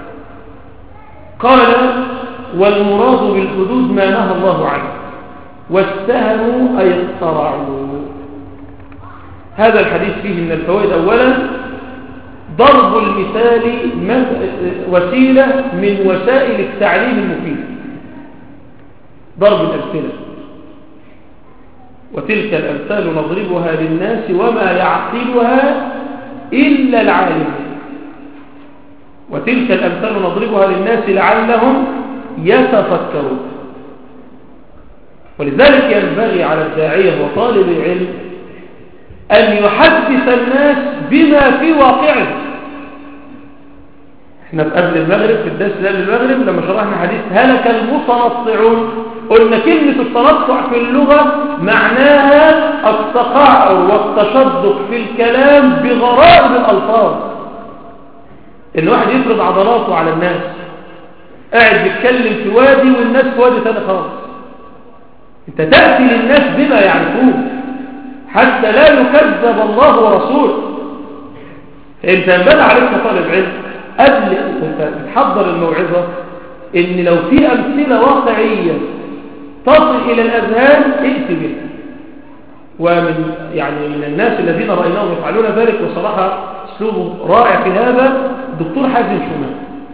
S1: قال: والمراد بالحدود ما نهى الله عنه، واستهنوا أي اخترعوا. هذا الحديث فيه من الفوائد: أولا ضرب المثال وسيلة من وسائل التعليم المفيد، ضرب الأمثلة، وتلك الأمثال نضربها للناس وما يعقلها إلا العالم. وتلك الأمثال نضربها للناس لعلهم يتفكرون. ولذلك ينبغي على الداعية وطالب العلم أن يحدث الناس بما في واقعه. احنا قبل المغرب في الدرس قبل المغرب لما شرحنا حديث هلك المتنطعون قلنا كلمة التنطع في اللغة معناها التقعر والتشدق في الكلام بغرائب الألفاظ، إن واحد يفرض عضلاته على الناس، قاعد بيتكلم في وادي والناس في وادي ثاني خالص. انت تأتي للناس بما يعرفون حتى لا يكذب الله ورسوله. انت ينبغي عليك كطالب علم قبل انت بتحضر الموعظة ان لو في امثلة واقعية تصل الى الاذهان ائت بها. ومن يعني من الناس الذين رأيناهم يفعلون ذلك وصراحة اسلوبه رائع في هذا دكتور حازم شومان.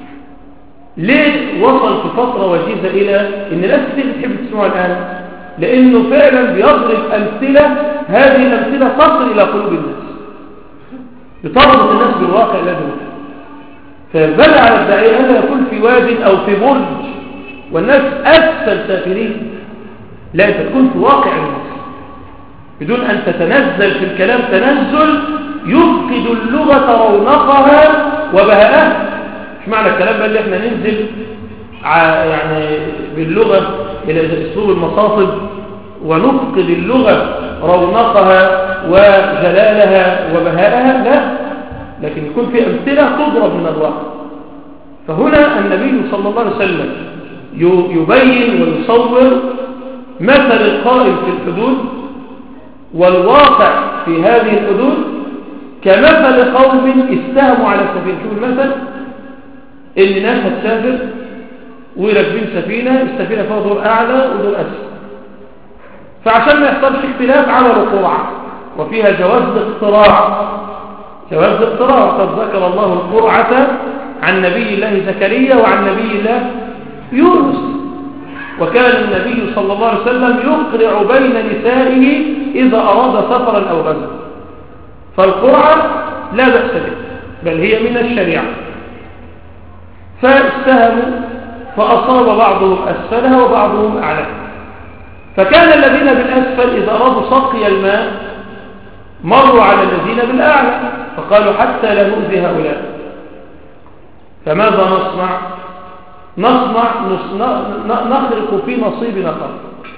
S1: ليه وصل في فترة وجيزة الى ان الناس كتير بتحب تسمعه الان؟ لانه فعلا بيضرب امثلة، هذه الامثلة تصل الى قلوب الناس، يطرد الناس بالواقع الذي هو. فينبغي على الداعية هذا يكون في واد او في برج والناس اسفل سافرين، لا انت تكون في واقع الناس بدون ان تتنزل في الكلام تنزل يفقد اللغة رونقها وبهاءها. مش معنى الكلام بقى اللي احنا ننزل يعني باللغة الى اسلوب المصاطب ونفقد اللغة رونقها وجلالها وبهاءها، لا، لكن يكون في امثلة تضرب من الواقع. فهنا النبي صلى الله عليه وسلم يبين ويصور مثل القائم في الحدود والواقع في هذه الحدود كمثل قوم استهموا على السفينة. شوف المثل، ان ناس هتسافر ويركبين سفينة، السفينة فيها دور اعلى ودور اسفل، فعشان ما يحصلش اختلاف عملوا قرعة وفيها جواز الاقتراع. جواز الاقتراع قد ذكر الله القرعة عن نبي الله زكريا وعن نبي الله يونس، وكان النبي صلى الله عليه وسلم يقرع بين نسائه إذا أراد سفرا أو غزوا. فالقرعة لا بأس بها بل هي من الشريعة. فاستهموا فأصاب بعضهم أسفلها وبعضهم أعلاها، فكان الذين بالأسفل إذا أرادوا سقي الماء مروا على الذين بالأعلى فقالوا حتى لا نؤذي هؤلاء. فماذا نصنع؟ نصنع نخرق في نصيبنا خرق.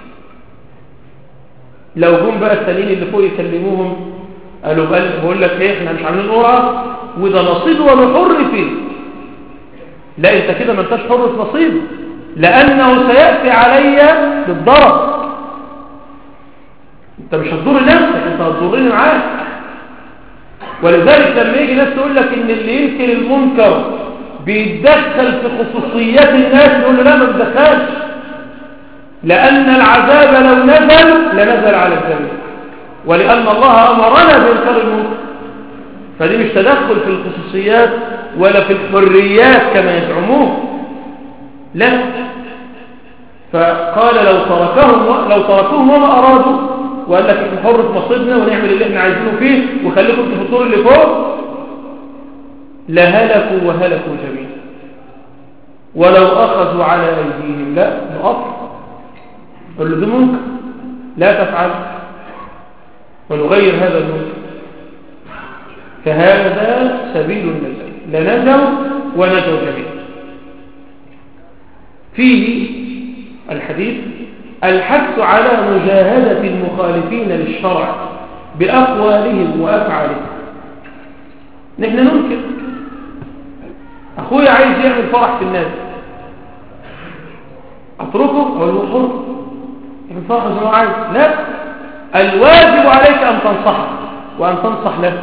S1: لو جم بقى التانيين اللي فوق يكلموهم قالوا بقول لك ايه احنا مش عاملين قرعه وده نصيب ولا حر فيه، لا انت كده ما انتش حر في نصيب لانه سياتي علي بالضرر. انت مش هتضر نفسك، انت هتضرني معاك. ولذلك لما يجي ناس تقول لك ان اللي ينكر المنكر بيتدخل في خصوصيات الناس يقول له لا ما تدخلش، لان العذاب لو نزل لنزل على الجميع، ولان الله امرنا بانكار المنكر. فدي مش تدخل في الخصوصيات ولا في الحريات كما يزعمون، لا. فقال لو تركهم لو تركوهم وما ارادوا وقال لك احنا حر في نصيبنا ونعمل اللي احنا عايزينه فيه وخليكم في الفطور اللي فوق، لهلكوا وهلكوا جميعا. ولو اخذوا على ايديهم لا نقف قل له ده منكر لا تفعل ونغير هذا المنكر. فهذا سبيل النجاة، لنجوا ونجوا جميعا. فيه الحديث الحث على مجاهدة المخالفين للشرع بأقوالهم وأفعالهم. نحن ننكر أخويا عايز يعمل فرح في الناس، أتركه أو الوحور يعمل فرح زي ما عايز؟ لا، الواجب عليك أن تنصحه وأن تنصح له.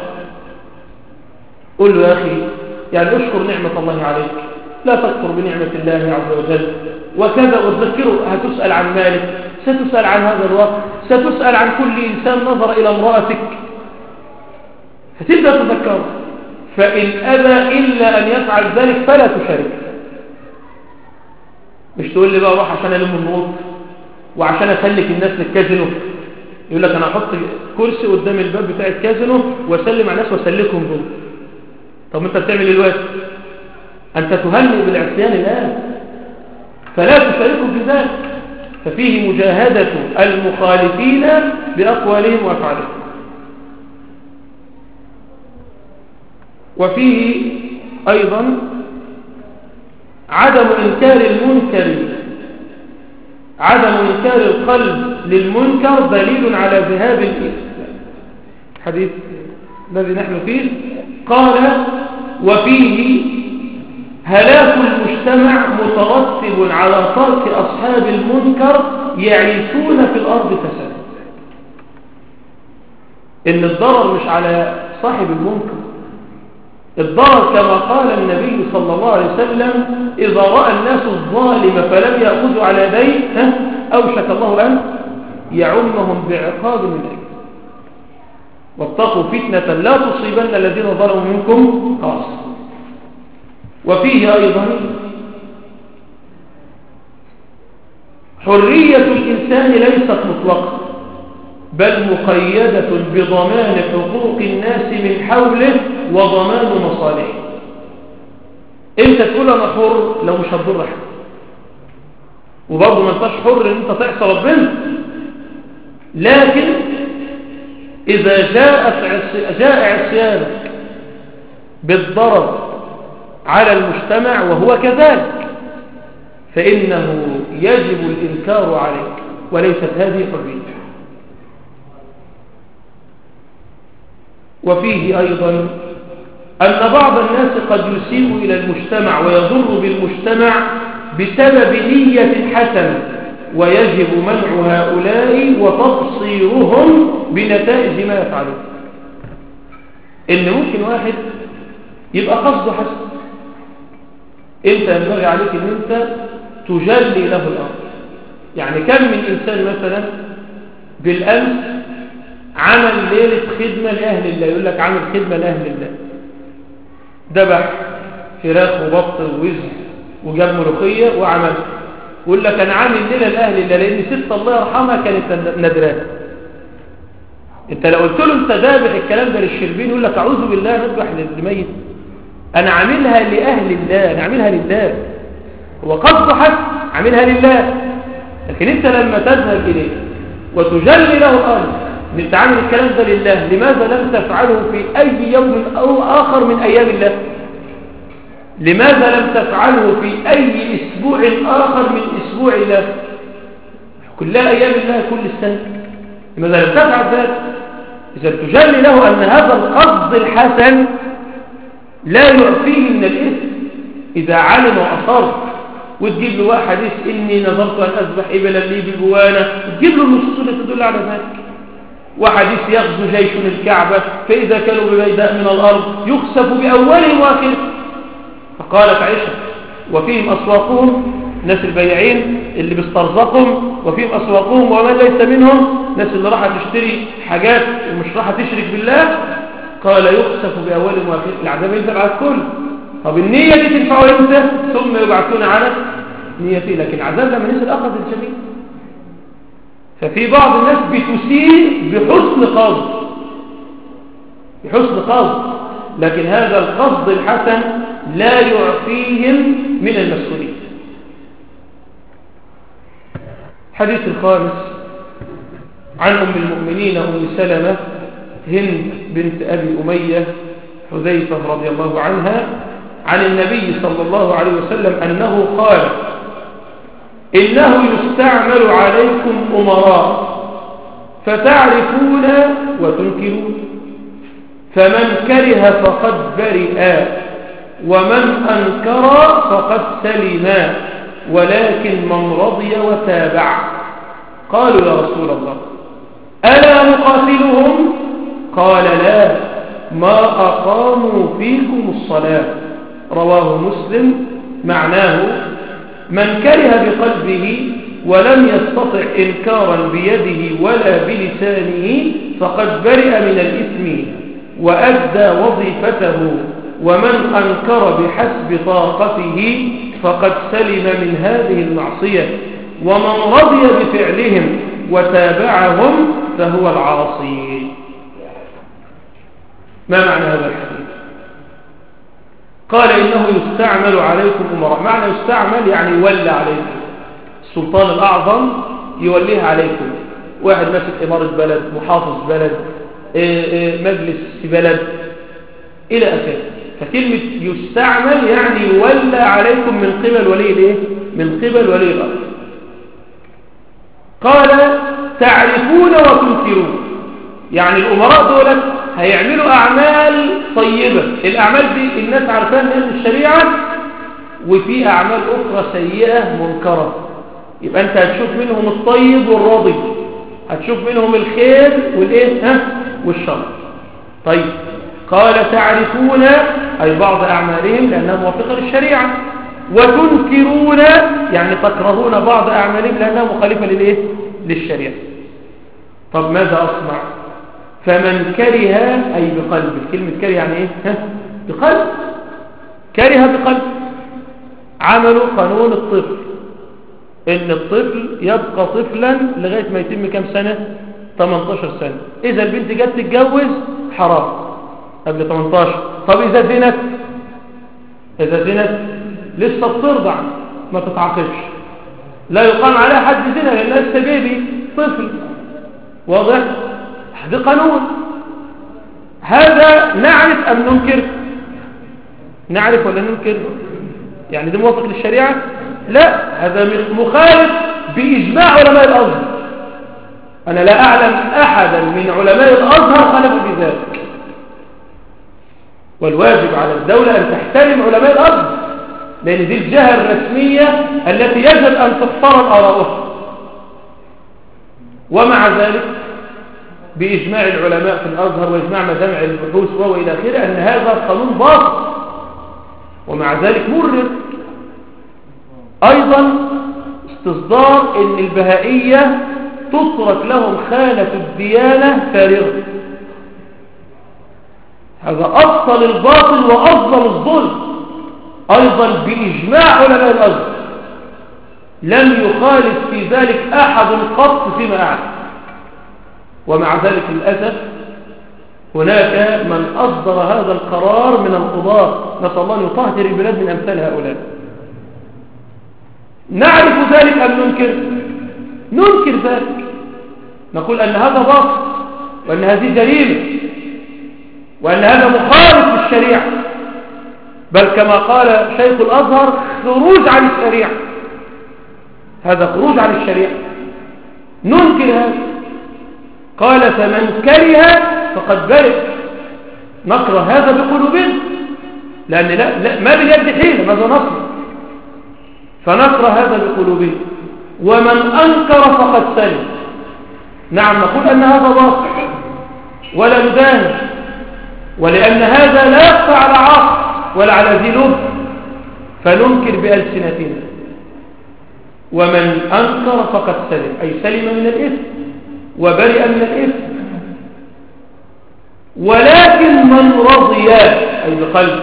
S1: قل له يا أخي يعني أشكر نعمة الله عليك، لا تكفر بنعمة الله عز وجل وكذا، وتذكره هتسأل عن مالك، ستسأل عن هذا الوقت، ستسأل عن كل إنسان نظر إلى امرأتك، فتبدأ تذكره. فإن أبى إلا أن يفعل ذلك فلا تشارك. مش تقول لي بقى روح عشان ألم النور وعشان أسلك الناس للكازينو، يقول لك أنا أحط كرسي قدام الباب بتاع الكازينو وأسلم على الناس وأسلكهم دول. طب أنت بتعمل الوقت؟ أنت تهنئ بالعصيان الآن، فلا تشاركوا في ذلك. ففيه مجاهدة المخالفين بأقوالهم وأفعالهم. وفيه أيضا عدم إنكار المنكر، عدم إنكار القلب للمنكر دليل على ذهاب الإثم. الحديث الذي نحن فيه قال وفيه هلاك المجتمع مترتب على ترك أصحاب المنكر يعيشون في الأرض فسادا. إن الضرر مش على صاحب المنكر، الضرر كما قال النبي صلى الله عليه وسلم إذا رأى الناس الظالم فلم يأخذوا على يديه أوشك الله أن يعمهم بعقاب من أجل. واتقوا فتنة لا تصيبن الذين ظلموا منكم خاصة. وفيه أيضا حرية الإنسان ليست مطلقة بل مقيدة بضمان حقوق الناس من حوله وضمان مصالحه. انت تقول انا حر لو مش هتضر حد، وبرضه ما انتش حر ان انت تعصى ربنا، لكن اذا جاءت جاء عصيانك بالضرر على المجتمع وهو كذلك فإنه يجب الإنكار عليك، وليست هذه حرية. وفيه أيضا أن بعض الناس قد يسيء إلى المجتمع ويضر بالمجتمع بسبب نية حسنة، ويجب منع هؤلاء وتبصيرهم بنتائج ما يفعلون. إن ممكن واحد يبقى قصده حسن، انت ينبغي عليك ان انت تجلي له الامر. يعني كم من انسان مثلا بالامس عمل ليله خدمه لاهل الله، يقول لك عمل خدمه لاهل الله، ذبح فراخ وبط ووز وجاب ملوخيه وعمل، يقول لك انا عامل ليله لاهل الله لان ست الله يرحمها كانت ندراه. انت لو قلت له انت ذابح الكلام ده للشربين يقول لك اعوذ بالله نذبح للميت، أنا عاملها لأهل الله، أنا عاملها لله، هو قصد حق عاملها لله. لكن أنت لما تذهب إليه وتجلي له الأمر أن أنت عامل الكلام ده لله، لماذا لم تفعله في أي يوم أو آخر من أيام الله؟ لماذا لم تفعله في أي أسبوع آخر من أسبوع الله؟ كلها أيام الله كل السنة، لماذا لم تفعل ذلك؟ إذا تجلي له أن هذا القصد الحسن لا يعفيه من الإثم إذا علم وأصر. وتجيب له واحد حديث إني نظرت أن أذبح إبلا لي بجوانة، تجيب له النصوص اللي تدل على ذلك. وحديث يغزو جيش الكعبة فإذا كانوا ببيداء من الأرض يخسف بأولهم وآخرهم. فقالت عائشة وفيهم أسواقهم، ناس البياعين اللي بيسترزقهم، وفيهم أسواقهم ومن ليس منهم، ناس اللي راح تشتري حاجات ومش راح تشرك بالله. قال يخسف بأولهم وآخرهم، العذاب ينزل على الكل. طب النية دي تنفعه امتى؟ ثم يبعثون على نيته، لكن العذاب لما نزل أخذ الجميع. ففي بعض الناس بتسيء بحسن قصد، بحسن قصد، لكن هذا القصد الحسن لا يعفيهم من المسؤولية. حديث الخامس عن أم المؤمنين أم سلمة هند بنت أبي أمية حذيفة رضي الله عنها عن النبي صلى الله عليه وسلم أنه قال: إنه يستعمل عليكم أمراء فتعرفون وتنكرون، فمن كره فقد برئ، ومن أنكر فقد سلم، ولكن من رضي وتابع. قالوا: يا رسول الله ألا نقاتلهم؟ قال: لا، ما أقاموا فيكم الصلاة. رواه مسلم. معناه: من كره بقلبه ولم يستطع إنكارا بيده ولا بلسانه فقد برئ من الإثم وأدى وظيفته، ومن أنكر بحسب طاقته فقد سلم من هذه المعصية، ومن رضي بفعلهم وتابعهم فهو العاصي. ما معنى هذا الحديث؟ قال: إنه يستعمل عليكم أمراء. معنى يستعمل يعني يولى عليكم، السلطان الأعظم يوليها عليكم، واحد ماسك إمارة بلد، محافظ بلد، مجلس بلد إلى آخره. فكلمة يستعمل يعني يولى عليكم من قبل ولي الايه؟ من قبل ولي الأمر. قال: تعرفون وتنكرون، يعني الأمراء دول هيعملوا أعمال طيبة، الأعمال دي الناس عارفاها من الشريعة، وفي أعمال أخرى سيئة منكرة، يبقى أنت هتشوف منهم الطيب والراضي، هتشوف منهم الخير والإيه ها والشر. طيب، قال: تعرفون أي بعض أعمالهم لأنها موافقة للشريعة، وتنكرون يعني تكرهون بعض أعمالهم لأنها مخالفة للإيه؟ للشريعة. طب ماذا أصنع؟ فمن كره أي بقلب، كلمة كره يعني إيه؟ ها؟ بقلب، كره بقلب. عملوا قانون الطفل، إن الطفل يبقى طفلا لغاية ما يتم كم سنة؟ ثمانية عشر سنة. إذا البنت جت تتجوز حرام قبل ثمانية عشر. طب إذا زنت، إذا زنت لسه بترضع ما تتعاقبش، لا يقام عليها حد زنا لأنها لسه بيبي طفل. واضح؟ ده قانون. هذا نعرف أم ننكر؟ نعرف ولا ننكر؟ يعني ده موافق للشريعة؟ لا، هذا مخالف بإجماع علماء الأزهر. أنا لا أعلم أحدا من علماء الأزهر خالفوا بذلك. والواجب على الدولة أن تحترم علماء الأزهر، لأن دي الجهة الرسمية التي يجب أن تحترم آراءها. ومع ذلك بإجماع العلماء في الأزهر وإجماع مجامع البحوث وإلى آخره أن هذا قانون باطل، ومع ذلك مرر. أيضا استصدار أن البهائية تترك لهم خانة الديانة فارغة، هذا أبطل الباطل وأفضل الظلم. أيضا بإجماع علماء الأزهر لم يخالف في ذلك أحد قط فيما أعلم. ومع ذلك للأسف هناك من أصدر هذا القرار من القضاة، نسأل الله أن يطهر البلاد من أمثال هؤلاء. نعرف ذلك أم ننكر؟ ننكر ذلك، نقول أن هذا باطل، وأن هذه جريمة، وأن هذا مخالف للشريعة، بل كما قال شيخ الأزهر خروج عن الشريعة، هذا خروج عن الشريعة. ننكر هذا. قال: فمن كره فقد برئ. نكره هذا بقلوبنا، لأن لا, لا ما باليد حيلة، ماذا نصنع؟ فنكره هذا بقلوبنا. ومن أنكر فقد سلم. نعم، نقول أن هذا باطل ولا نداهن، ولأن هذا لا يخفى على عاقل ولا على ذي لب، فننكر بألسنتنا. ومن أنكر فقد سلم أي سلم من الإثم وبرئ من الإثم. ولكن من رضي أي بقلب.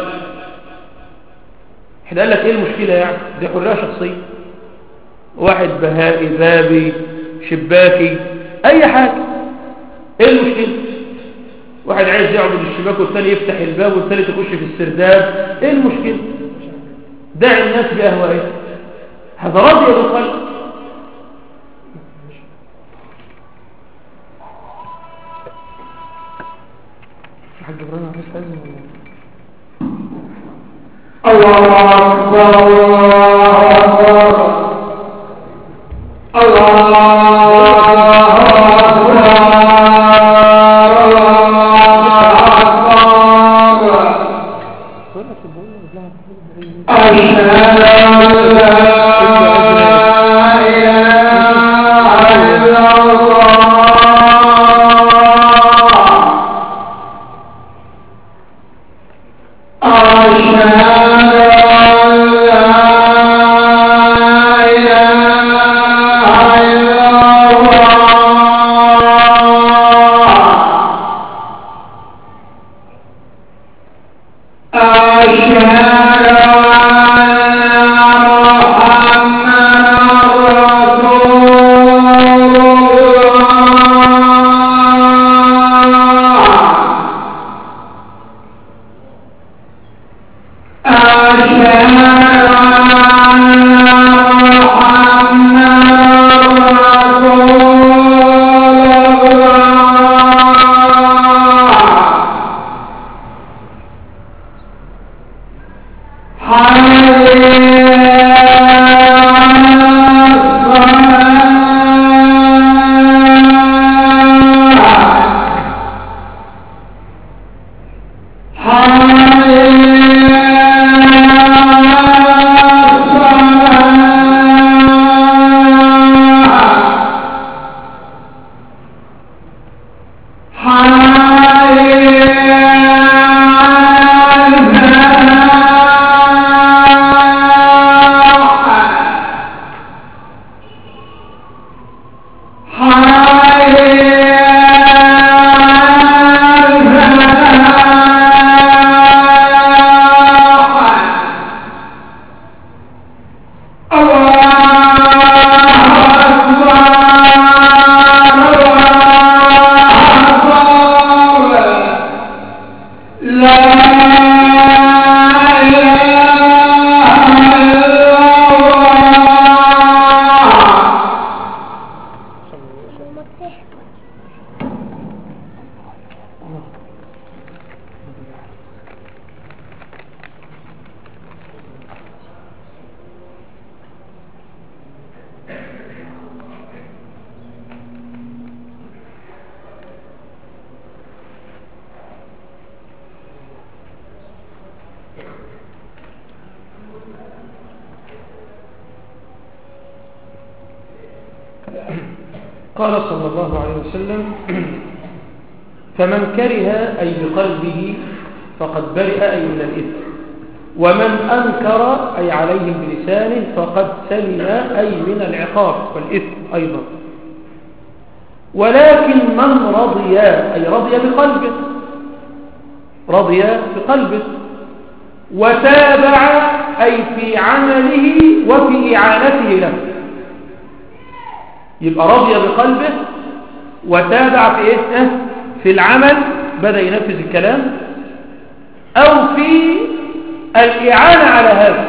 S1: احنا قال لك ايه المشكلة؟ يعني دي حرية شخصية، واحد بهائي ذابي شباكي أي حاجة، ايه المشكلة؟ واحد عايز يعبد الشباك والثاني يفتح الباب والثالث يخش في السرداب، ايه المشكلة؟ دع الناس بأهوائه، هذا رضي بالقلب. حاج ابراهيم عايز تأذن ولا
S2: الله أكبر
S1: قال صلى الله عليه وسلم فمن كره أي بقلبه فقد برئ أي من الإثم ومن أنكر أي عليه بلسانه فقد سلم أي من العقاب والإثم أيضا ولكن من رضي أي رضي بقلبه رضي بقلبه وتابع أي في عمله وفي إعانته له يبقى رضي بقلبه وتابع في إيه؟ في العمل بدأ ينفذ الكلام أو في الإعانة على هذا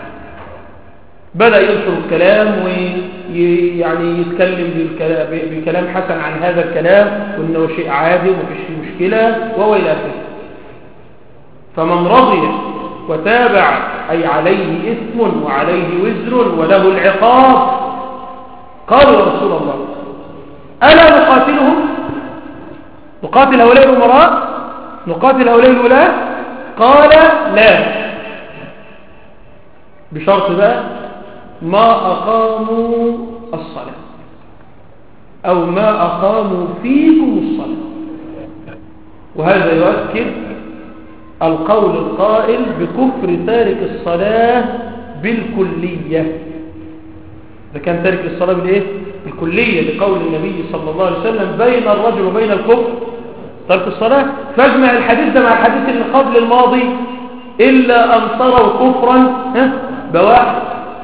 S1: بدأ ينشر الكلام ويعني يتكلم بكلام حسن عن هذا الكلام وإنه شيء عادي ومفيش مشكلة وهو إلى آخره فمن رضي وتابع أي عليه إثم وعليه وزر وله العقاب قالوا يا رسول الله ألا نقاتلهم نقاتل هؤلاء الأمراء نقاتل هؤلاء الولاة قال لا بشرط بقى ما أقاموا الصلاة أو ما أقاموا فيكم الصلاة وهذا يؤكد القول القائل بكفر تارك الصلاة بالكلية إذا كان تارك الصلاة بالإيه؟ بالكلية لقول النبي صلى الله عليه وسلم بين الرجل وبين الكفر ترك الصلاة فاجمع الحديث ده مع الحديث اللي قبل الماضي إلا أن تروا كفرا بواح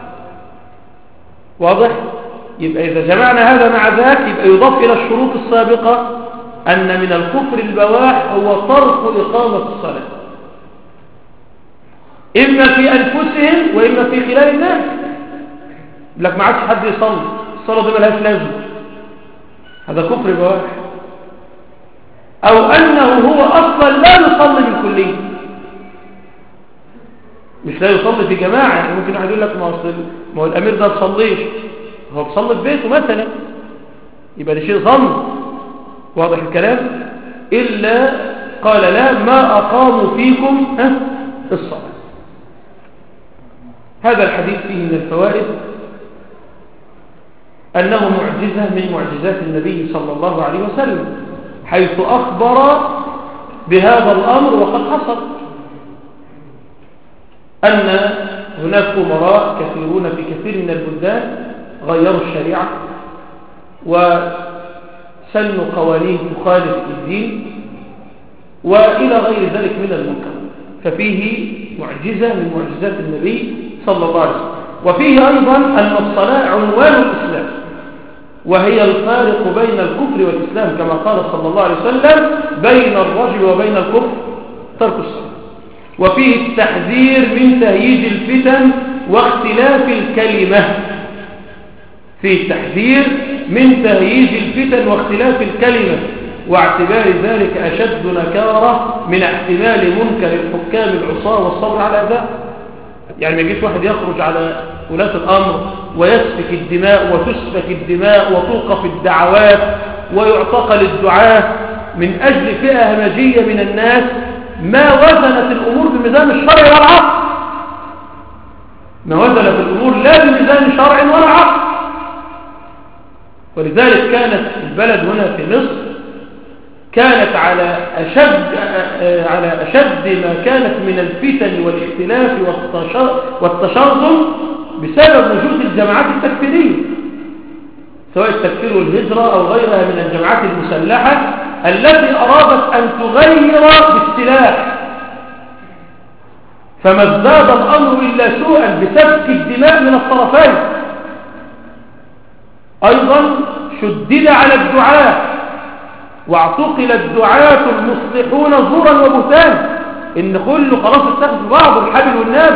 S1: واضح؟ يبقى إذا جمعنا هذا مع ذاك يبقى يضاف إلى الشروط السابقة أن من الكفر البواح هو ترك إقامة الصلاة إما في أنفسهم وإما في خلال الناس لك ما عادش حد يصلي الصلاة دي ملهاش لازمة هذا كفر بواح أو أنه هو أصلا لا يصلي بالكلية مش لا يصلي في جماعة. يعني ممكن واحد يقول لك ما أصل ما هو الأمير ده بيصليش، هو بيصلي في بيته مثلا، يبقى ده شيء ظن. واضح الكلام؟ إلا قال لا ما أقاموا فيكم الصلاة. هذا الحديث فيه من الفوائد أنه معجزة من معجزات النبي صلى الله عليه وسلم، حيث أخبر بهذا الأمر وقد حصل، أن هناك أمراء كثيرون في كثير من البلدان غيروا الشريعة وسنوا قوانين تخالف الدين وإلى غير ذلك من المنكر. ففيه معجزة من معجزات النبي صلى الله عليه وسلم. وفيه أيضا أن الصلاة عنوان الإسلام، وهي الفارق بين الكفر والإسلام، كما قال صلى الله عليه وسلم بين الرجل وبين الكفر ترك الصلاة. وفيه التحذير من تهييج الفتن واختلاف الكلمة، فيه التحذير من تهييج الفتن واختلاف الكلمة، واعتبار ذلك أشد نكارة من احتمال منكر الحكام العصاة والصبر على أذى. يعني ما يجيش واحد يخرج على ولاة الأمر ويسفك الدماء وتسفك الدماء وتوقف الدعوات ويعتقل الدعاة من أجل فئة همجية من الناس ما وزنت الأمور بميزان الشرع والعقل، ما وزنت الأمور لا بميزان شرع ولا عقل. ولذلك كانت البلد هنا في مصر كانت على أشد, على أشد ما كانت من الفتن والاختلاف والتشرذم بسبب وجود الجماعات التكفيرية، سواء التكفير والهجرة أو غيرها من الجماعات المسلحة التي أرادت أن تغير بالسلاح، فما ازداد الأمر إلا سوءا بسفك الدماء من الطرفين. أيضا شدد على الدعاة واعتقل الدعاة المصلحون زورا وبهتان، إن كله خلاص اتخذ بعض الحبل والناب.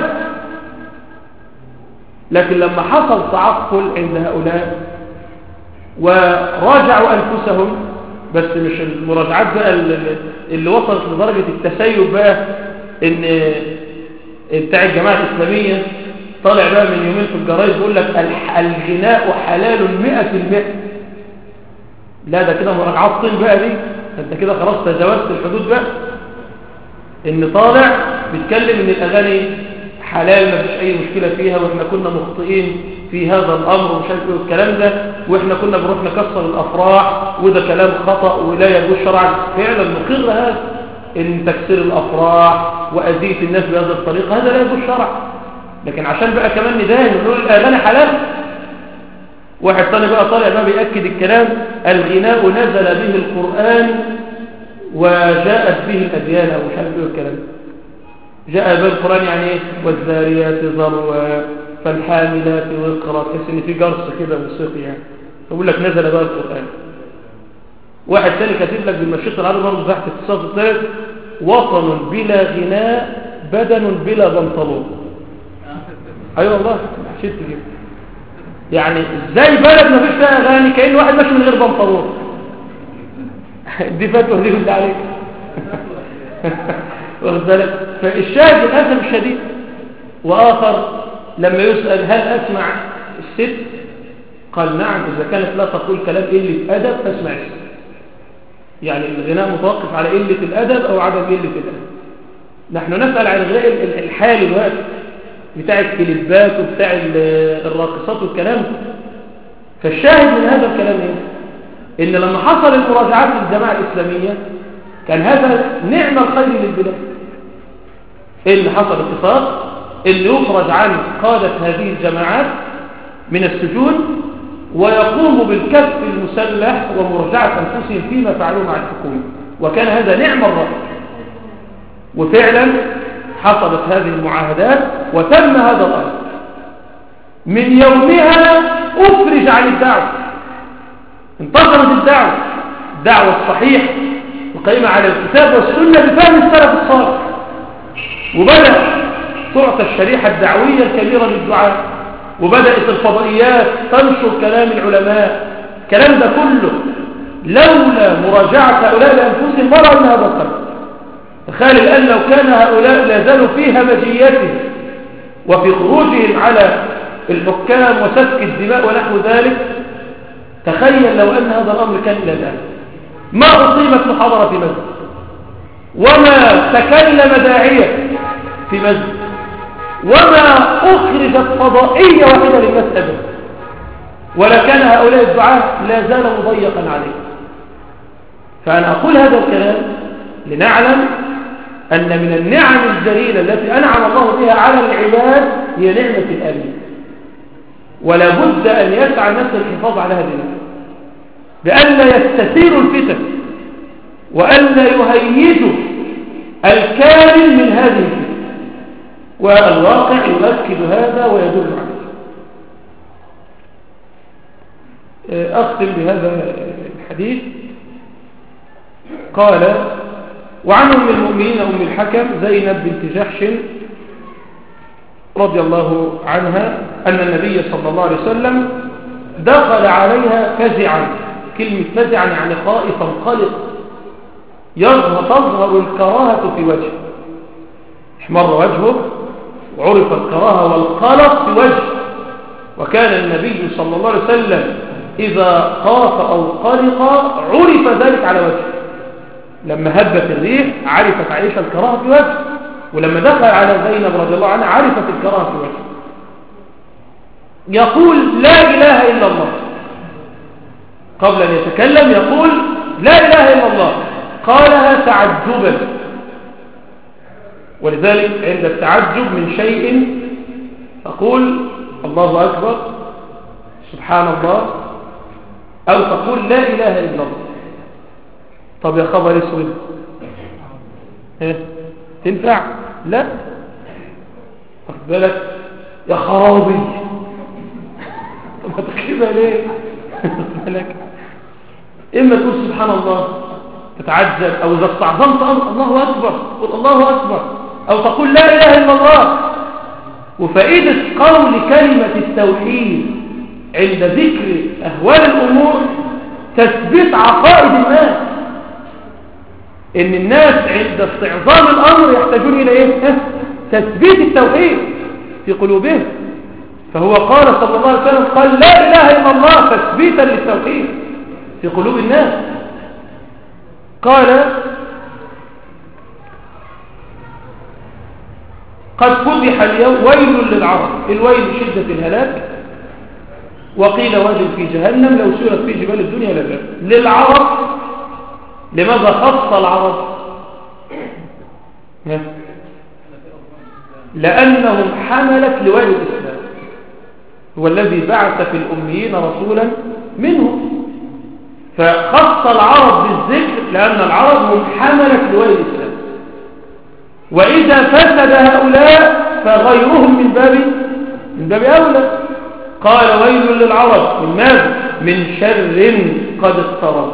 S1: لكن لما حصل تعقل عند هؤلاء وراجعوا أنفسهم، بس مش المراجعات بقى اللي وصلت لدرجة التسيب بقى، إن بتاع الجماعة الإسلامية طالع بقى من يومين في الجرايد بيقول لك الغناء حلال مئة في المئة. لا ده كده مراجعات طين بقى دي، انت كده خلاص تجاوزت الحدود بقى. ان طالع بيتكلم ان الاغاني حلال ما فيش اي مشكله فيها، واحنا كنا مخطئين في هذا الامر ومش عارف ايه الكلام ده، واحنا كنا بنروح نكسر الافراح وده كلام خطا ولا يجوز شرعا. فعلا نقر هذا، ان تكسير الافراح واذيه الناس بهذه الطريقه هذا لا يجوز شرعا. لكن عشان بقى كمان نداهن ونقول الاغاني حلال، واحد ثاني بقى طالع بقى بيأكد الكلام، الغناء نزل به القرآن وجاءت به الأديان أو مش عارف ايه الكلام. جاء به القرآن يعني ايه؟ والذاريات ذروا فالحاملات وقرا، تحس ان في جرس كده موسيقي يعني، يقول لك نزل بقى القرآن. واحد ثاني كاتب لك بالمشيط العربي برضه تحت اتصال الثالث، وطن بلا غناء بدن بلا بنطلون. ايوه والله شفت كده. يعني ازاي بلد ما فيش فيها اغاني كأن واحد ماشي من غير بنطلون؟ دي فتوى دي بالله عليك. واخد بالك؟ فالشاهد للاسف الشديد. واخر لما يسأل هل اسمع الست قال نعم اذا كانت لا تقول كلام قله ادب فاسمع الست. يعني الغناء متوقف على قله الادب او عدم قله الادب. نحن نسأل عن الغناء الحالي الوقت بتاع الكليبات وبتاع الراقصات والكلام. فالشاهد من هذا الكلام ايه؟ ان لما حصل المراجعات للجماعة الإسلامية كان هذا نعم الخير للبلاد. اللي حصل اتفاق اللي يخرج عن قادة هذه الجماعات من السجون ويقوم بالكف المسلح ومراجعة أنفسهم فيما فعلوه مع الحكومة، وكان هذا نعم الرأي. وفعلا حصلت هذه المعاهدات وتم هذا الأمر. من يومها أفرج عن الدعوة، انتصرت الدعوة، الدعوة الصحيحة وقيمة على الكتاب والسنة بفهم السلف الصالح، وبدأ تعطى الشريحة الدعوية الكبيرة للدعاء، وبدأت الفضائيات تنشر كلام العلماء. الكلام ده كله لولا مراجعة هؤلاء لأنفسهم مرة من هذا القدر. تخيل الآن لو كان هؤلاء لا زالوا في همجيته وفي خروجهم على الحكام وسفك الدماء ونحو ذلك. تخيل لو أن هذا الأمر كان إلى الآن ما أقيمت محاضرة في مسجد وما تكلم داعية في مسجد وما أخرجت فضائية واحدة للناس أبدا، ولكان هؤلاء الدعاة لا زال مضيقا عليه. فأنا أقول هذا الكلام لنعلم أن من النعم الجليلة التي أنعم الله بها على العباد هي نعمة الأمن، ولا بد أن يسعى الناس الحفاظ على هذه النعمة بأن لا يستثيروا الفتن وأن لا يهيجوا الكامل من هذه الفتن، والواقع يؤكد هذا ويدل عليه. أختم بهذا الحديث. قال: وعن أم المؤمنين أم الحكم زينب بنت جحش رضي الله عنها أن النبي صلى الله عليه وسلم دخل عليها فزعا. كلمة فزعا يعني خائفا قلق، تظهر الكراهة في وجهه، احمر وجهه وعرف الكراهة والقلق في وجهه. وكان النبي صلى الله عليه وسلم إذا خاف أو قلق عرف ذلك على وجهه. لما هبت الريح عرفت عائشة الكراهة في وجهه، ولما دخل على زينب رضي الله عنها عرفت الكراهة في وجهه. يقول: لا إله إلا الله. قبل أن يتكلم يقول: لا إله إلا الله. قالها تعجبا، ولذلك عند التعجب من شيء تقول الله أكبر سبحان الله، أو تقول لا إله إلا الله. طب يا خبر اسود، تنفع؟ لا. واخد بالك؟ يا خرابي، طب هتكتبها ليه؟ واخد بالك؟ إما تقول سبحان الله تتعجب، أو إذا استعظمت الله أكبر قل الله أكبر، أو تقول لا إله إلا الله. وفائدة قول كلمة التوحيد عند ذكر أهوال الأمور تثبيت عقائد الناس، إن الناس عند استعظام الأمر يحتاجون إلى إيه؟ تثبيت التوحيد في قلوبهم. فهو قال صلى الله عليه وسلم قال لا إله إلا الله تثبيتا للتوحيد في قلوب الناس. قال: قد فتح اليوم ويل للعرب. الويل شدة الهلاك، وقيل واد في جهنم لو سيرت في جبال الدنيا لباب. للعرب، لماذا خص العرب؟ لأنهم حملت لواء الإسلام، هو الذي بعث في الأميين رسولا منهم، فخص العرب بالذكر لأن العرب هم حملت لواء الإسلام. وإذا فسد هؤلاء فغيرهم من باب من باب أولى. قال: ويل للعرب من ماذا؟ من شر قد اقترب.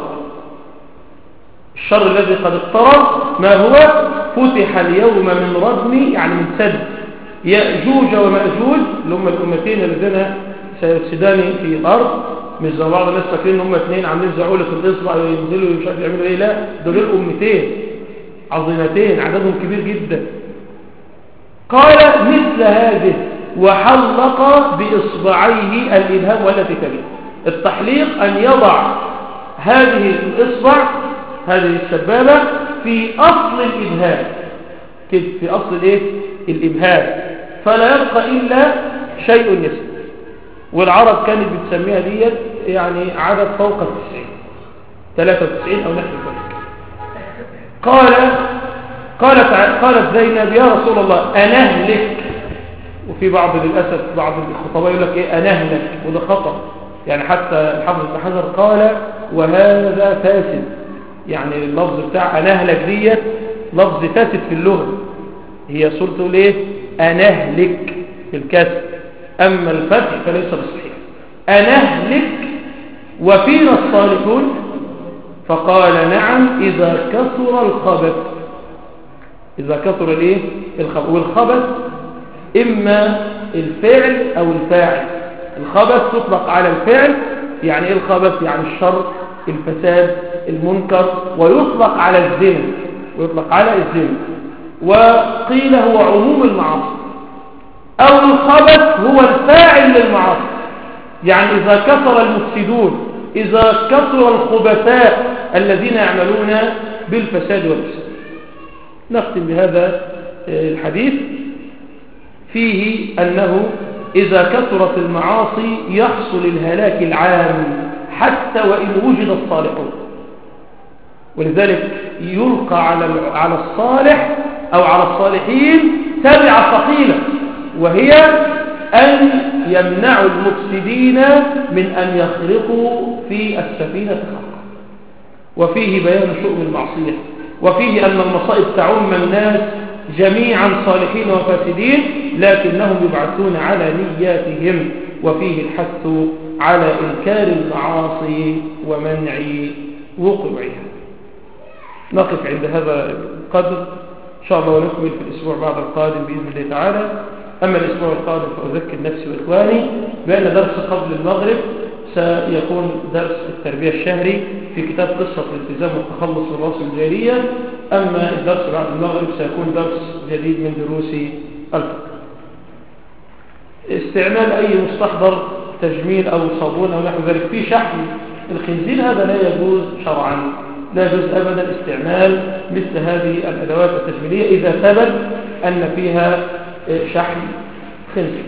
S1: الشر الذي قد اقترب ما هو؟ فتح اليوم من ردم، يعني من سد يأجوج ومأجوج، اللي هم الأمتين الذين سيفسدان في الأرض. مش زي بعض الناس فاكرين ان هم اثنين عاملين زعولة في الإصبع ينزلوا مش عارف يعملوا ايه. لا، دول الأمتين عظيمتين عددهم كبير جدا. قال: مثل هذه، وحلق بإصبعيه الإبهام والتي تليه. التحليق أن يضع هذه الإصبع، هذه السبابة في أصل الإبهام كده، في أصل الإيه؟ الإبهام، فلا يبقى إلا شيء يسير. والعرب كانت بتسميها ديت يعني عدد فوق التسعين، ثلاثة وتسعين أو نحو ذلك. قال قالت قالت زينب: يا رسول الله أنهلك. وفي بعض للأسف بعض الخطباء يقول لك إيه أنهلك، وده خطأ. يعني حتى الحافظ ابن حجر قال: وهذا فاسد. يعني اللفظ بتاع أنهلك ديت لفظ فاسد في اللغة، هي صورته ليه أنهلك بالكسر، أما الفتح فليس بصحيح. أنهلك وفينا الصالحون؟ فقال: نعم إذا كثر الخبث. إذا كثر الايه الخبث. والخبث إما الفعل أو الفاعل. الخبث تطلق على الفعل، يعني إيه الخبث؟ يعني الشر، الفساد، المنكر. ويطلق على الزنا، ويطلق على الزنا. وقيل هو عموم المعاصي، أو الخبث هو الفاعل للمعاصي. يعني إذا كثر المفسدون، إذا كثر الخبثاء الذين يعملون بالفساد والإفساد. نختم بهذا الحديث فيه أنه إذا كثرت المعاصي يحصل الهلاك العام حتى وإن وجد الصالحون. ولذلك يلقى على على الصالح أو على الصالحين تبع ثقيلة، وهي أن يمنعوا المفسدين من أن يخرقوا في السفينة خرقا. وفيه بيان شؤم المعصية، وفيه أن المصائب تعم الناس جميعا صالحين وفاسدين، لكنهم يبعثون على نياتهم. وفيه الحث على إنكار المعاصي ومنع وقوعها. نقف عند هذا القدر إن شاء الله، ونكمل في الأسبوع بعد القادم بإذن الله تعالى. أما الأسبوع القادم فأذكر نفسي وإخواني بأن درس قبل المغرب سيكون درس التربية الشهري في كتاب قصة الالتزام والتخلص من الرأس الجاهلية. أما الدرس بعد المغرب سيكون درس جديد من دروس الفقه. استعمال أي مستحضر تجميل أو صابون أو نحو ذلك في شحم الخنزير هذا لا يجوز شرعا، لا يجوز أبدا استعمال مثل هذه الأدوات التجميلية إذا ثبت أن فيها شحم خنزير.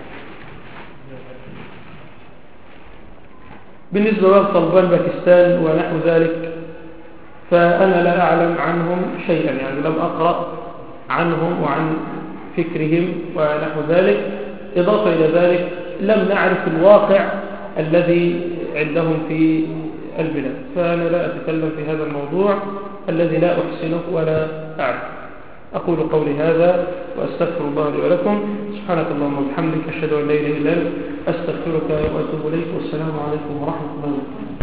S1: بالنسبة لطلبان باكستان ونحو ذلك فأنا لا أعلم عنهم شيئا، يعني لم أقرأ عنهم وعن فكرهم ونحو ذلك. إضافة إلى ذلك لم نعرف الواقع الذي عندهم في البلاد، فأنا لا أتكلم في هذا الموضوع الذي لا أحسنه ولا أعرف. أقول قولي هذا وأستغفر الله لي ولكم. سبحانك اللهم وبحمدك، أشهد أن لا إله إلا أنت، أستغفرك وأتوب إليك، والسلام عليكم ورحمة الله وبركاته.